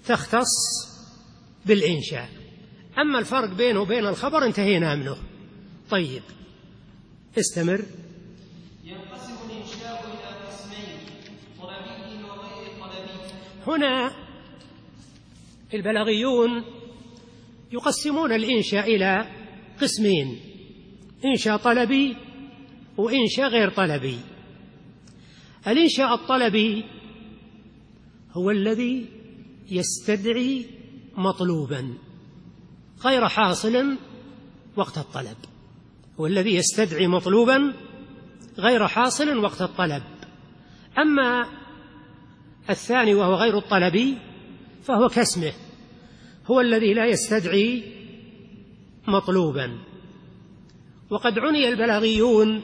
تختص بالإنشاء. أما الفرق بينه وبين الخبر انتهينا منه، طيب استمر.
ينقسم الإنشاء إلى قسمين: طلبي وغير طلبي.
هنا البلاغيون يقسمون الإنشاء إلى قسمين: إنشاء طلبي وإنشاء غير طلبي. الإنشاء الطلبي هو الذي يستدعي مطلوبا غير حاصل وقت الطلب، هو الذي يستدعي مطلوبا غير حاصل وقت الطلب. أما الثاني وهو غير الطلبي فهو كاسمه، هو الذي لا يستدعي مطلوبا. وقد عني البلاغيون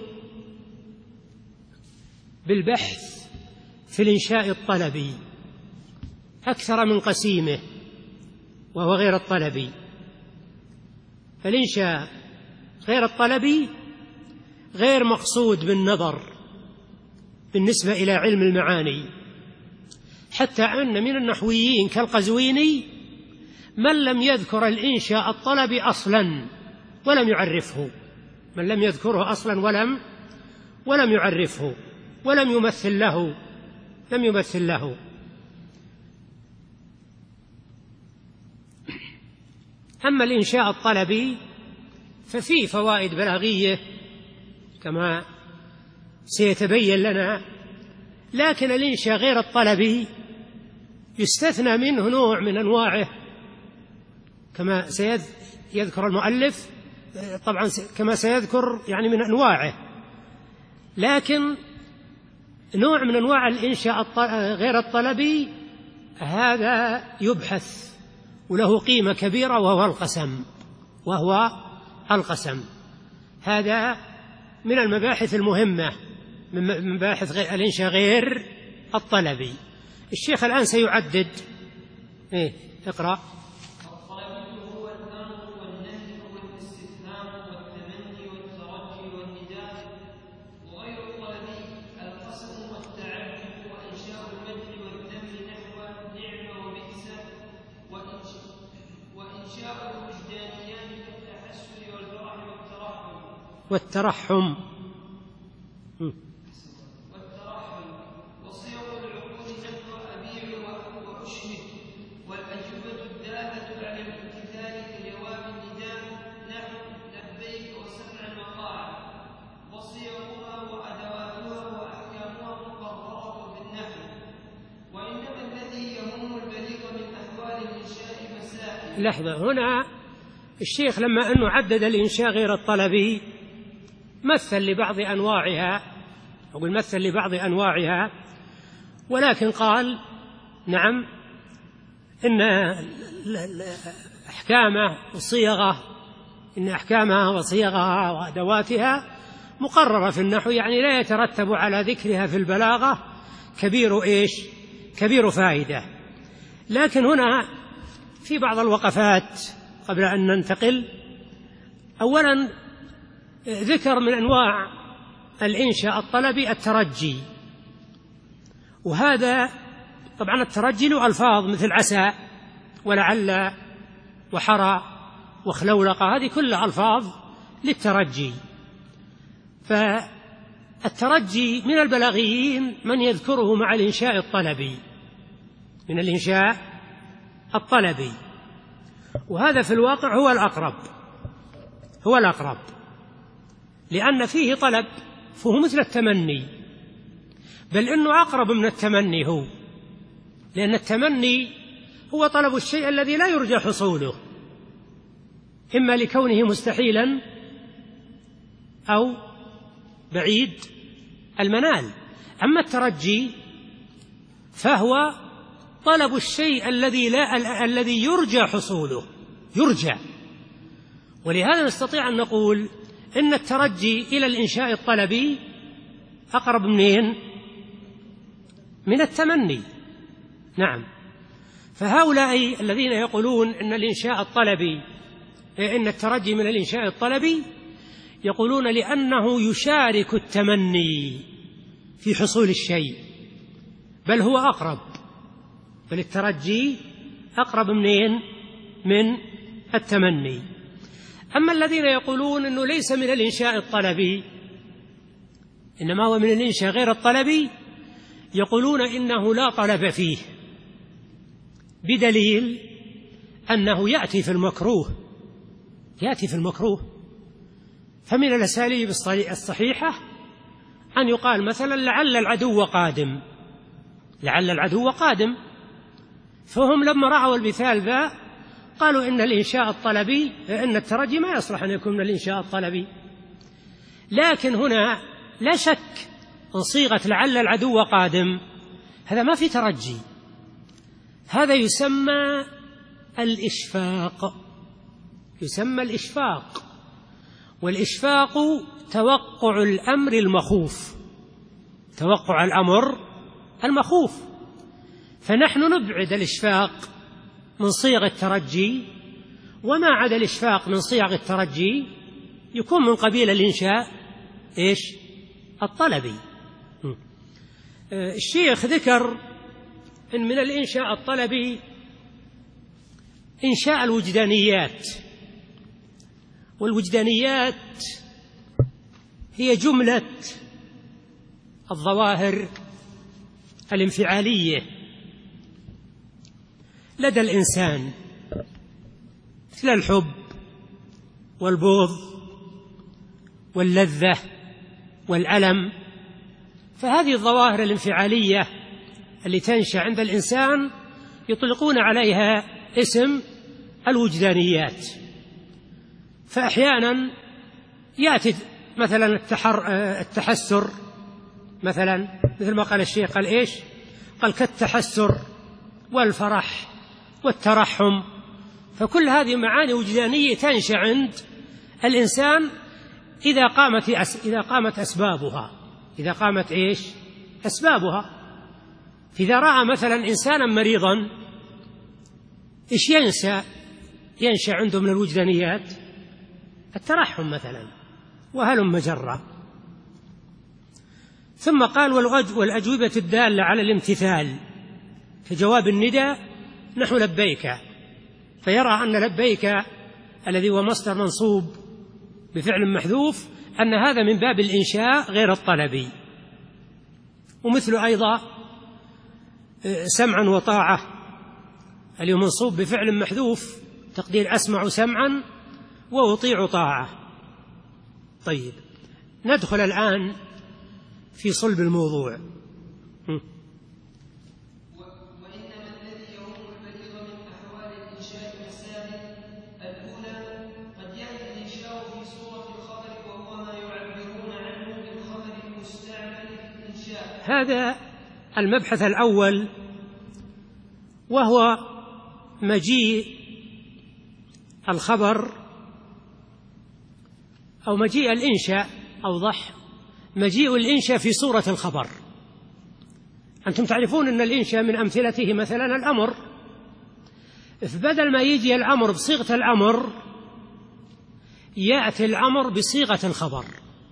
بالبحث في الإنشاء الطلبي أكثر من قسيمه وهو غير الطلبي. فالإنشاء غير الطلبي غير مقصود بالنظر بالنسبة إلى علم المعاني، حتى أن من النحويين كالقزويني من لم يذكر الإنشاء الطلبي أصلا ولم يعرفه، من لم يذكره أصلا ولم يعرفه ولم يمثل له. أما الإنشاء الطلبي ففيه فوائد بلاغية كما سيتبين لنا، لكن الإنشاء غير الطلبي يستثنى منه نوع من أنواعه كما سيذكر المؤلف، طبعا كما سيذكر يعني من أنواعه، لكن نوع من أنواع الإنشاء غير الطلبي هذا يبحث وله قيمة كبيرة وهو القسم. هذا من المباحث المهمة من مباحث الإنشاء غير الطلبي. الشيخ الآن سيعدد. اقرأ.
الطلبي هو الأمر والنهي والاستفهام والتمني والترجي والنداء. وغير الطلبي القسم والتعجب وإنشاء المدح والذم نحو نعم وبئس، وإنشاء الوجدانيات كالتحسن والفرح والترحم. وصيغ العقول نحو أبيع وأشهد، والأجوبة الدالة على الامتثال لجواب النداء نحو لبيك وسمعا وطاعة. وصيغها وأدواتها وأحكامها مقررة في النحو. وإنما الذي يهم البليغ من أحوال الإنشاء مسائل.
لحظة، هنا الشيخ لما أنه عدد الإنشاء غير الطلبي مثل لبعض أنواعها، ولكن قال نعم إن أحكامها وصيغها وأدواتها مقررة في النحو، يعني لا يترتب على ذكرها في البلاغة كبير فائدة. لكن هنا في بعض الوقفات قبل أن ننتقل. أولا ذكر من أنواع الإنشاء الطلبي الترجي، وهذا طبعا الترجي له ألفاظ مثل عسى ولعل وحرى وخلولقة، هذه كلها ألفاظ للترجي. فالترجي من البلاغيين من يذكره مع الإنشاء الطلبي، وهذا في الواقع هو الأقرب لأن فيه طلب، فهو مثل التمني، بل إنه أقرب من التمني لأن التمني هو طلب الشيء الذي لا يرجى حصوله، إما لكونه مستحيلا أو بعيد المنال. أما الترجي فهو طلب الشيء الذي يرجى حصوله، ولهذا نستطيع أن نقول إن الترجي إلى الإنشاء الطلبي أقرب من التمني. نعم. فهؤلاء الذين يقولون إن الترجي من الإنشاء الطلبي يقولون لأنه يشارك التمني في حصول الشيء، بل هو أقرب، بل الترجي أقرب من التمني. أما الذين يقولون أنه ليس من الإنشاء الطلبي إنما هو من الإنشاء غير الطلبي، يقولون إنه لا طلب فيه، بدليل أنه يأتي في المكروه. فمن الأساليب الصحيحة أن يقال مثلا لعل العدو قادم، فهم لما رأوا المثال ذا قالوا إن الإنشاء الطلبي، إن الترجي ما يصلح أن يكون من الإنشاء الطلبي. لكن هنا لا شك أن صيغة لعل العدو قادم هذا ما في ترجي، هذا يسمى الإشفاق، والإشفاق توقع الأمر المخوف، فنحن نبعد الإشفاق من صيغ الترجي، وما عدا الإشفاق من صيغ الترجي يكون من قبيل الإنشاء الطلبي. الشيخ ذكر إن من الإنشاء الطلبي إنشاء الوجدانيات، والوجدانيات هي جملة الظواهر الانفعالية لدى الإنسان، مثل الحب والبغض واللذة والألم. فهذه الظواهر الانفعالية اللي تنشأ عند الإنسان يطلقون عليها اسم الوجدانيات. فأحيانا يأتي مثلا التحسر، مثلا مثل ما قال الشيخ، قال كالتحسر والفرح والترحم. فكل هذه معاني وجدانية تنشأ عند الإنسان إذا قامت أسبابها. فإذا رأى مثلا إنسانا مريضا إيش ينشأ عنده من الوجدانيات؟ الترحم مثلا، وهلم جرا. ثم قال والأجوبة الدالة على الامتثال كجواب النداء نحو لبيك، فيرى أن لبيك الذي هو مصدر منصوب بفعل محذوف أن هذا من باب الإنشاء غير الطلبي. ومثل أيضا سمعا وطاعة اللي هو منصوب بفعل محذوف تقدير أسمع سمعا وأطيع طاعة. طيب، ندخل الآن في صلب الموضوع.
وإنما الذي يروم البليغ من أحوال الإنشاء المسائل الأولى قد يأتي الإنشاء في صورة الخبر، وهو ما يعبرون عنه بالخبر المستعمل في الإنشاء.
هذا المبحث الأول، وهو مجيء الخبر أو مجيء الإنشاء، أوضح، مجيء الإنشاء في صورة الخبر. أنتم تعرفون أن الإنشاء من أمثلته مثلا الأمر، فبدل ما يجي الأمر بصيغة الأمر يأتي الأمر بصيغة الخبر.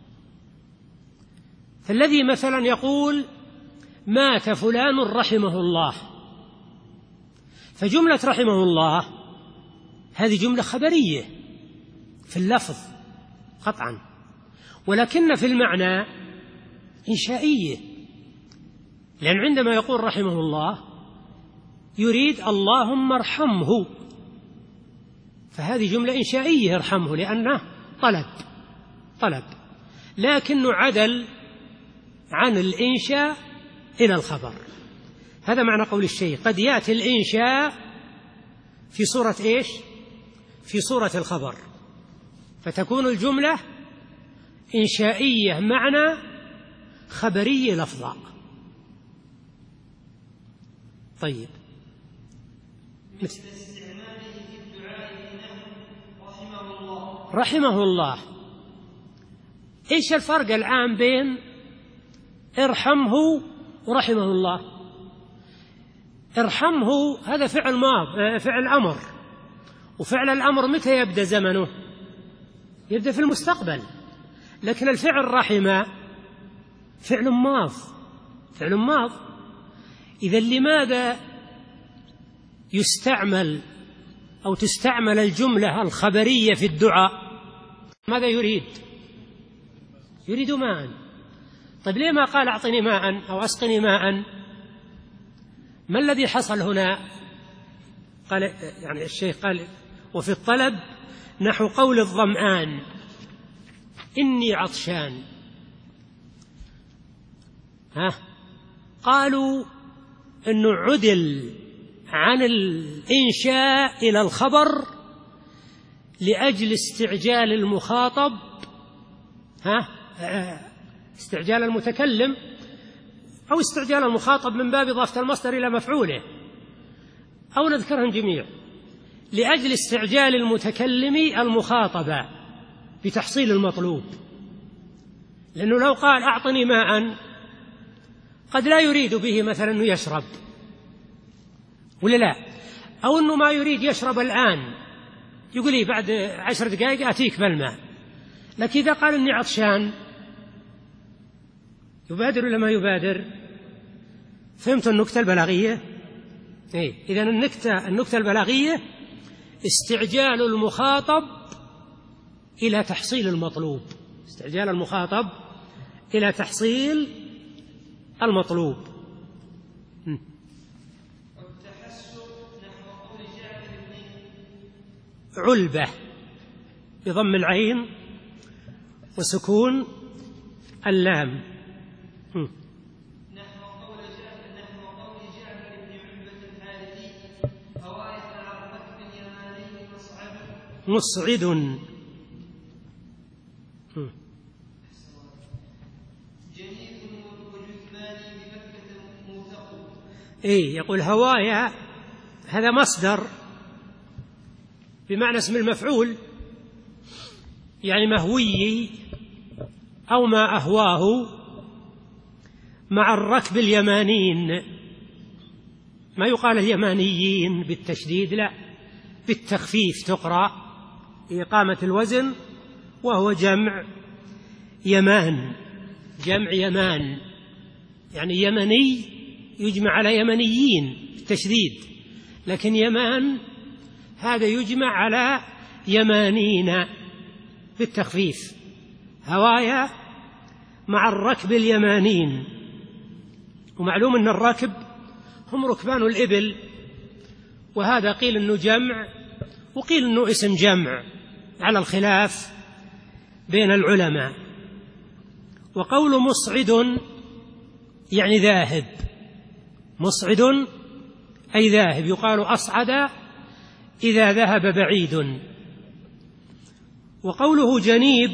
فالذي مثلا يقول مات فلان رحمه الله، فجملة رحمه الله هذه جملة خبرية في اللفظ قطعا، ولكن في المعنى إنشائية، لأن عندما يقول رحمه الله يريد اللهم ارحمه، فهذه جملة إنشائية، ارحمه لأنه طلب، لكنه عدل عن الإنشاء إلى الخبر. هذا معنى قول الشيخ قد يأتي الإنشاء في صورة في صورة الخبر، فتكون الجملة إنشائية معنى، خبرية لفظا. طيب،
مثل استعماله في الدعاء نحو
رحمه الله. إيش الفرق الآن بين ارحمه ورحمه الله؟ ارحمه هذا فعل ماض، فعل أمر، وفعل الأمر متى يبدأ زمنه؟ يبدأ في المستقبل. لكن الفعل رحمه فعل ماض. إذا لماذا يستعمل أو تستعمل الجملة الخبرية في الدعاء ماذا يريد؟ يريد ماء. طيب ليه ما قال أعطني ماء أو أسقني ماء؟ ما الذي حصل هنا؟ قال يعني الشيخ قال وفي الطلب نحو قول الظمآن إني عطشان. قالوا إنه عدل عن الإنشاء إلى الخبر لأجل استعجال المخاطب، استعجال المتكلم أو استعجال المخاطب من باب إضافة المصدر إلى مفعوله، أو نذكرهم جميع لأجل استعجال المتكلم المخاطبة بتحصيل المطلوب. لأنه لو قال أعطني ماء قد لا يريد به مثلا أنه يشرب ولا لا، أو أنه ما يريد يشرب الآن، يقول لي بعد 10 دقائق آتيك بالماء. لكن إذا قال إني عطشان يبادر ولا ما يبادر؟ فهمت النكتة البلاغية؟ إذن النكتة البلاغية استعجال المخاطب إلى تحصيل المطلوب، استعجال المخاطب إلى تحصيل المطلوب. علبة بضم العين وسكون اللام.
نحو قول جعفر بن علبة الحارثي هواية على الركب اليماني
مصعد.
جنيد وجثمان بمكة موثق.
يقول هوايا هذا مصدر بمعنى اسم المفعول، يعني مهوي أو ما أهواه مع الركب اليمانيين. ما يقال اليمانيين بالتشديد، لا، بالتخفيف تقرأ إقامة الوزن، وهو جمع يمان، جمع يمان، يعني يمني يجمع على يمنيين بالتشديد، لكن يمان هذا يجمع على يمانين بالتخفيف. هوايا مع الركب اليمانين، ومعلوم أن الراكب هم ركبان الإبل، وهذا قيل أنه جمع وقيل أنه اسم جمع على الخلاف بين العلماء. وقول مصعد يعني ذاهب، مصعد أي ذاهب، يقال أصعد إذا ذهب بعيد. وقوله جنيب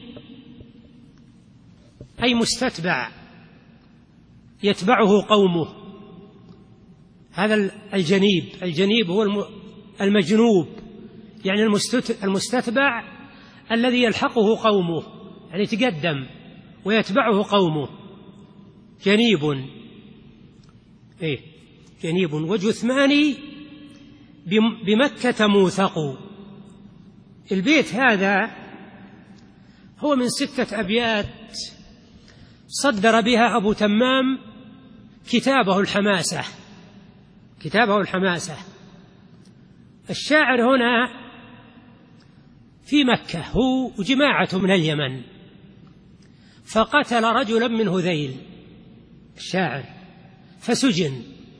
أي مستتبع يتبعه قومه، هذا الجنيب. الجنيب هو المجنوب، يعني المستتبع الذي يلحقه قومه، يعني يتقدم ويتبعه قومه، جنيب. جنيب. وجثمان بمكة موثق. البيت هذا هو من 6 أبيات صدر بها أبو تمام كتابه الحماسة، كتابه الحماسة. الشاعر هنا في مكة هو وجماعة من اليمن، فقتل رجلا من هذيل الشاعر فسجن،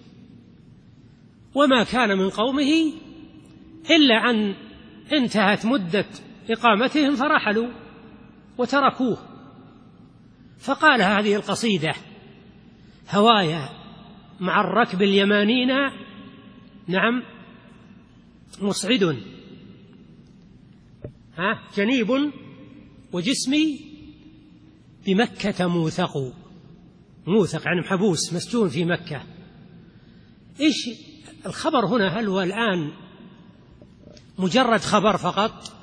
وما كان من قومه إلا أن انتهت مدة إقامتهم فرحلوا وتركوه، فقال هذه القصيدة: هوايا مع الركب اليمانين نعم مصعد، جنيب وجسمي بمكة موثق. موثق يعني محبوس مسجون في مكة. إيش الخبر هنا؟ هل هو الآن مجرد خبر فقط؟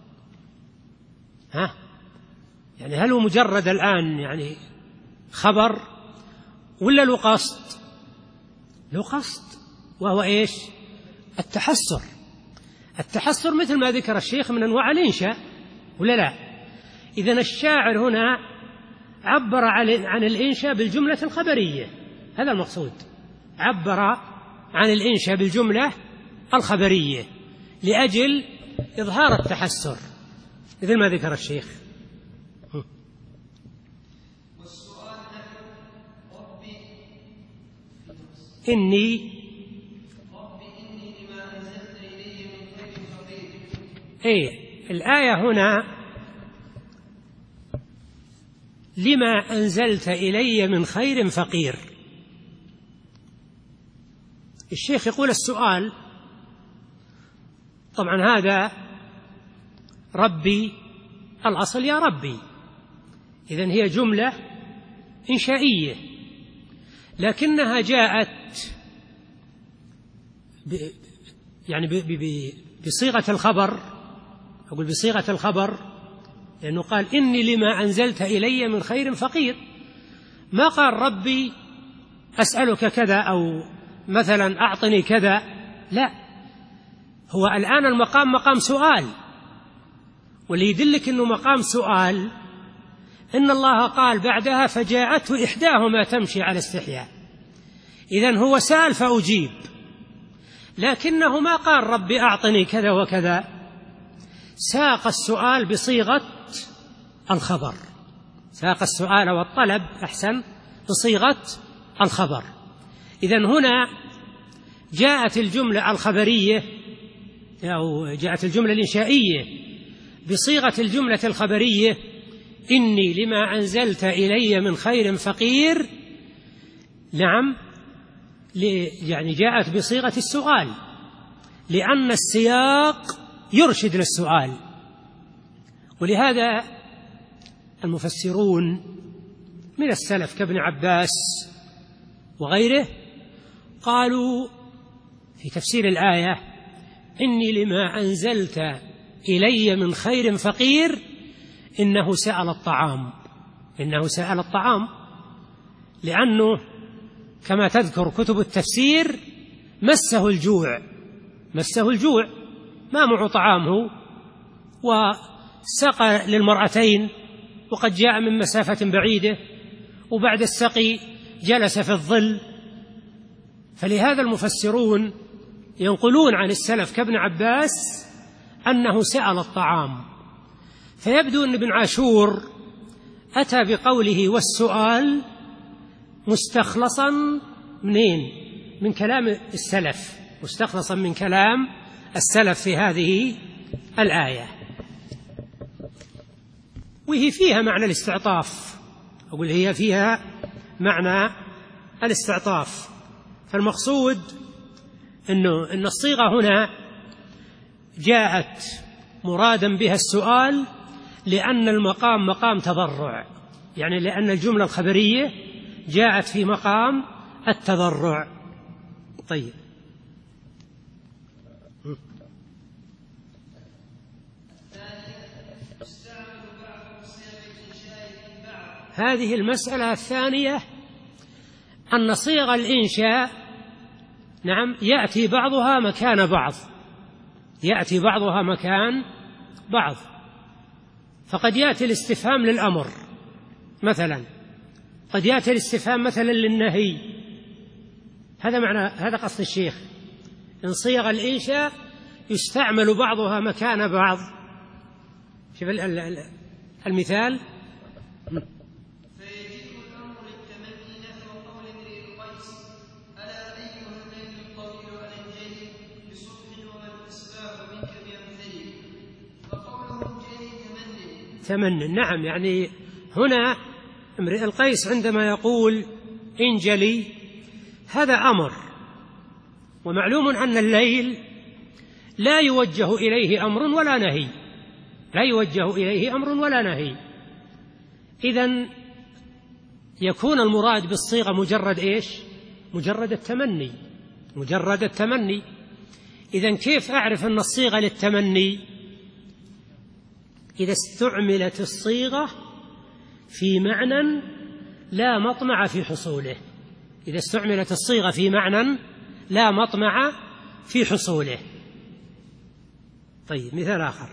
يعني هل هو مجرد الآن يعني خبر، ولا له قصد؟ له قصد، وهو إيش؟ التحسر. التحسر مثل ما ذكر الشيخ من أنواع الإنشاء، ولا لا؟ إذن الشاعر هنا عبر عن الإنشاء بالجملة الخبرية، هذا المقصود، عبر عن الإنشاء بالجملة الخبرية لأجل إظهار التحسر. مثل ما ذكر الشيخ.
والسؤال ربي
إني
لما أنزلت إلي من خير فقير.
الآية هنا لما أنزلت إلي من خير فقير. الشيخ يقول السؤال طبعا هذا ربي، الأصل يا ربي، إذن هي جملة إنشائية، لكنها جاءت بصيغة الخبر. أقول بصيغة الخبر لأنه قال إني لما أنزلت إلي من خير فقير، ما قال ربي أسألك كذا أو مثلا أعطني كذا، لا، هو الآن المقام مقام سؤال، واللي يدلك أنه مقام سؤال إن الله قال بعدها فجاءته إحداهما تمشي على استحياء، إذن هو سأل فأجيب، لكنه ما قال ربي أعطني كذا وكذا، ساق السؤال بصيغة الخبر، ساق السؤال والطلب أحسن بصيغة الخبر. إذن هنا جاءت الجملة الخبرية أو جاءت الجملة الإنشائية بصيغة الجملة الخبرية إني لما أنزلت إلي من خير فقير. نعم، يعني جاءت بصيغة السؤال لأن السياق يرشد للسؤال. ولهذا المفسرون من السلف كابن عباس وغيره قالوا في تفسير الآية إني لما أنزلت إلي من خير فقير إنه سأل الطعام، إنه سأل الطعام، لأنه كما تذكر كتب التفسير مسه الجوع، مسه الجوع، ما معه طعامه، وسقى للمرأتين وقد جاء من مسافة بعيدة، وبعد السقي جلس في الظل. فلهذا المفسرون ينقلون عن السلف كابن عباس أنه سأل الطعام. فيبدو أن ابن عاشور أتى بقوله والسؤال مستخلصا منين؟ من كلام السلف، مستخلصا من كلام السلف في هذه الآية، وهي فيها معنى الاستعطاف، أقول هي فيها معنى الاستعطاف. فالمقصود أن الصيغة هنا جاءت مرادا بها السؤال لأن المقام مقام تضرع، يعني لأن الجملة الخبرية جاءت في مقام التضرع. طيب، هذه المسألة الثانية أن صيغ الإنشاء نعم يأتي بعضها مكان بعض، يأتي بعضها مكان بعض. فقد يأتي الاستفهام للأمر مثلا، قد يأتي الاستفهام مثلا للنهي، هذا معنى، هذا قصد الشيخ، إن صيغ الإنشاء يستعمل بعضها مكان بعض. شوف المثال،
فيجيء الأمر للتمني نحو قول امرئ القيس ألا أيها الليل الطويل ألنجلي بصبح وما الأسباب منك بأمثلي، وقوله انجلي
تمني. نعم، يعني هنا امرئ القيس عندما يقول انجلي هذا أمر، ومعلوم أن الليل لا يوجه إليه أمر ولا نهي، لا يوجه إليه أمر ولا نهي، إذن يكون المراد بالصيغة مجرد إيش؟ مجرد التمني، مجرد التمني. إذن كيف أعرف أن الصيغة للتمني؟ إذا استعملت الصيغة في معنى لا مطمع في حصوله، إذا استعملت الصيغة في معنى لا مطمع في حصوله. طيب، مثال آخر،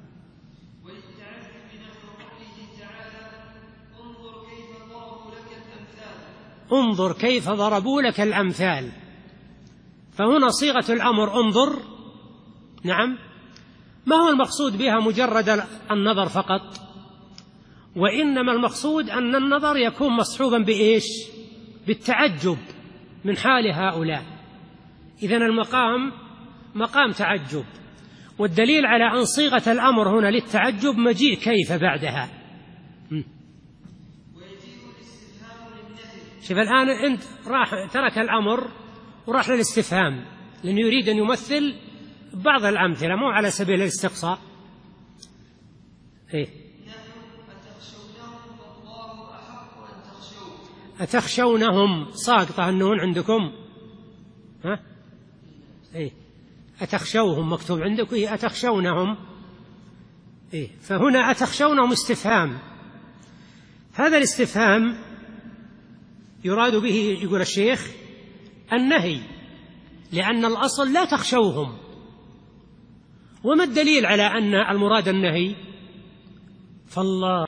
انظر كيف ضربوا لك الأمثال. فهنا صيغة الأمر انظر، نعم، ما هو المقصود بها مجرد النظر فقط، وإنما المقصود أن النظر يكون مصحوبا بإيش؟ بالتعجب من حال هؤلاء. إذن المقام مقام تعجب، والدليل على أن صيغة الأمر هنا للتعجب مجيء كيف بعدها. شوف الآن أنت ترك الأمر وراح للاستفهام لأنه يريد أن يمثل بعض الأمثلة مو على سبيل الاستقصاء. أتخشونهم ساقطة النون عندكم؟ ها؟ أتخشوهم مكتوب عندكم، أتخشونهم. فهنا أتخشونهم استفهام، هذا الاستفهام يراد به يقول الشيخ النهي، لأن الأصل لا تخشوهم. وما الدليل على أن المراد النهي؟ فالله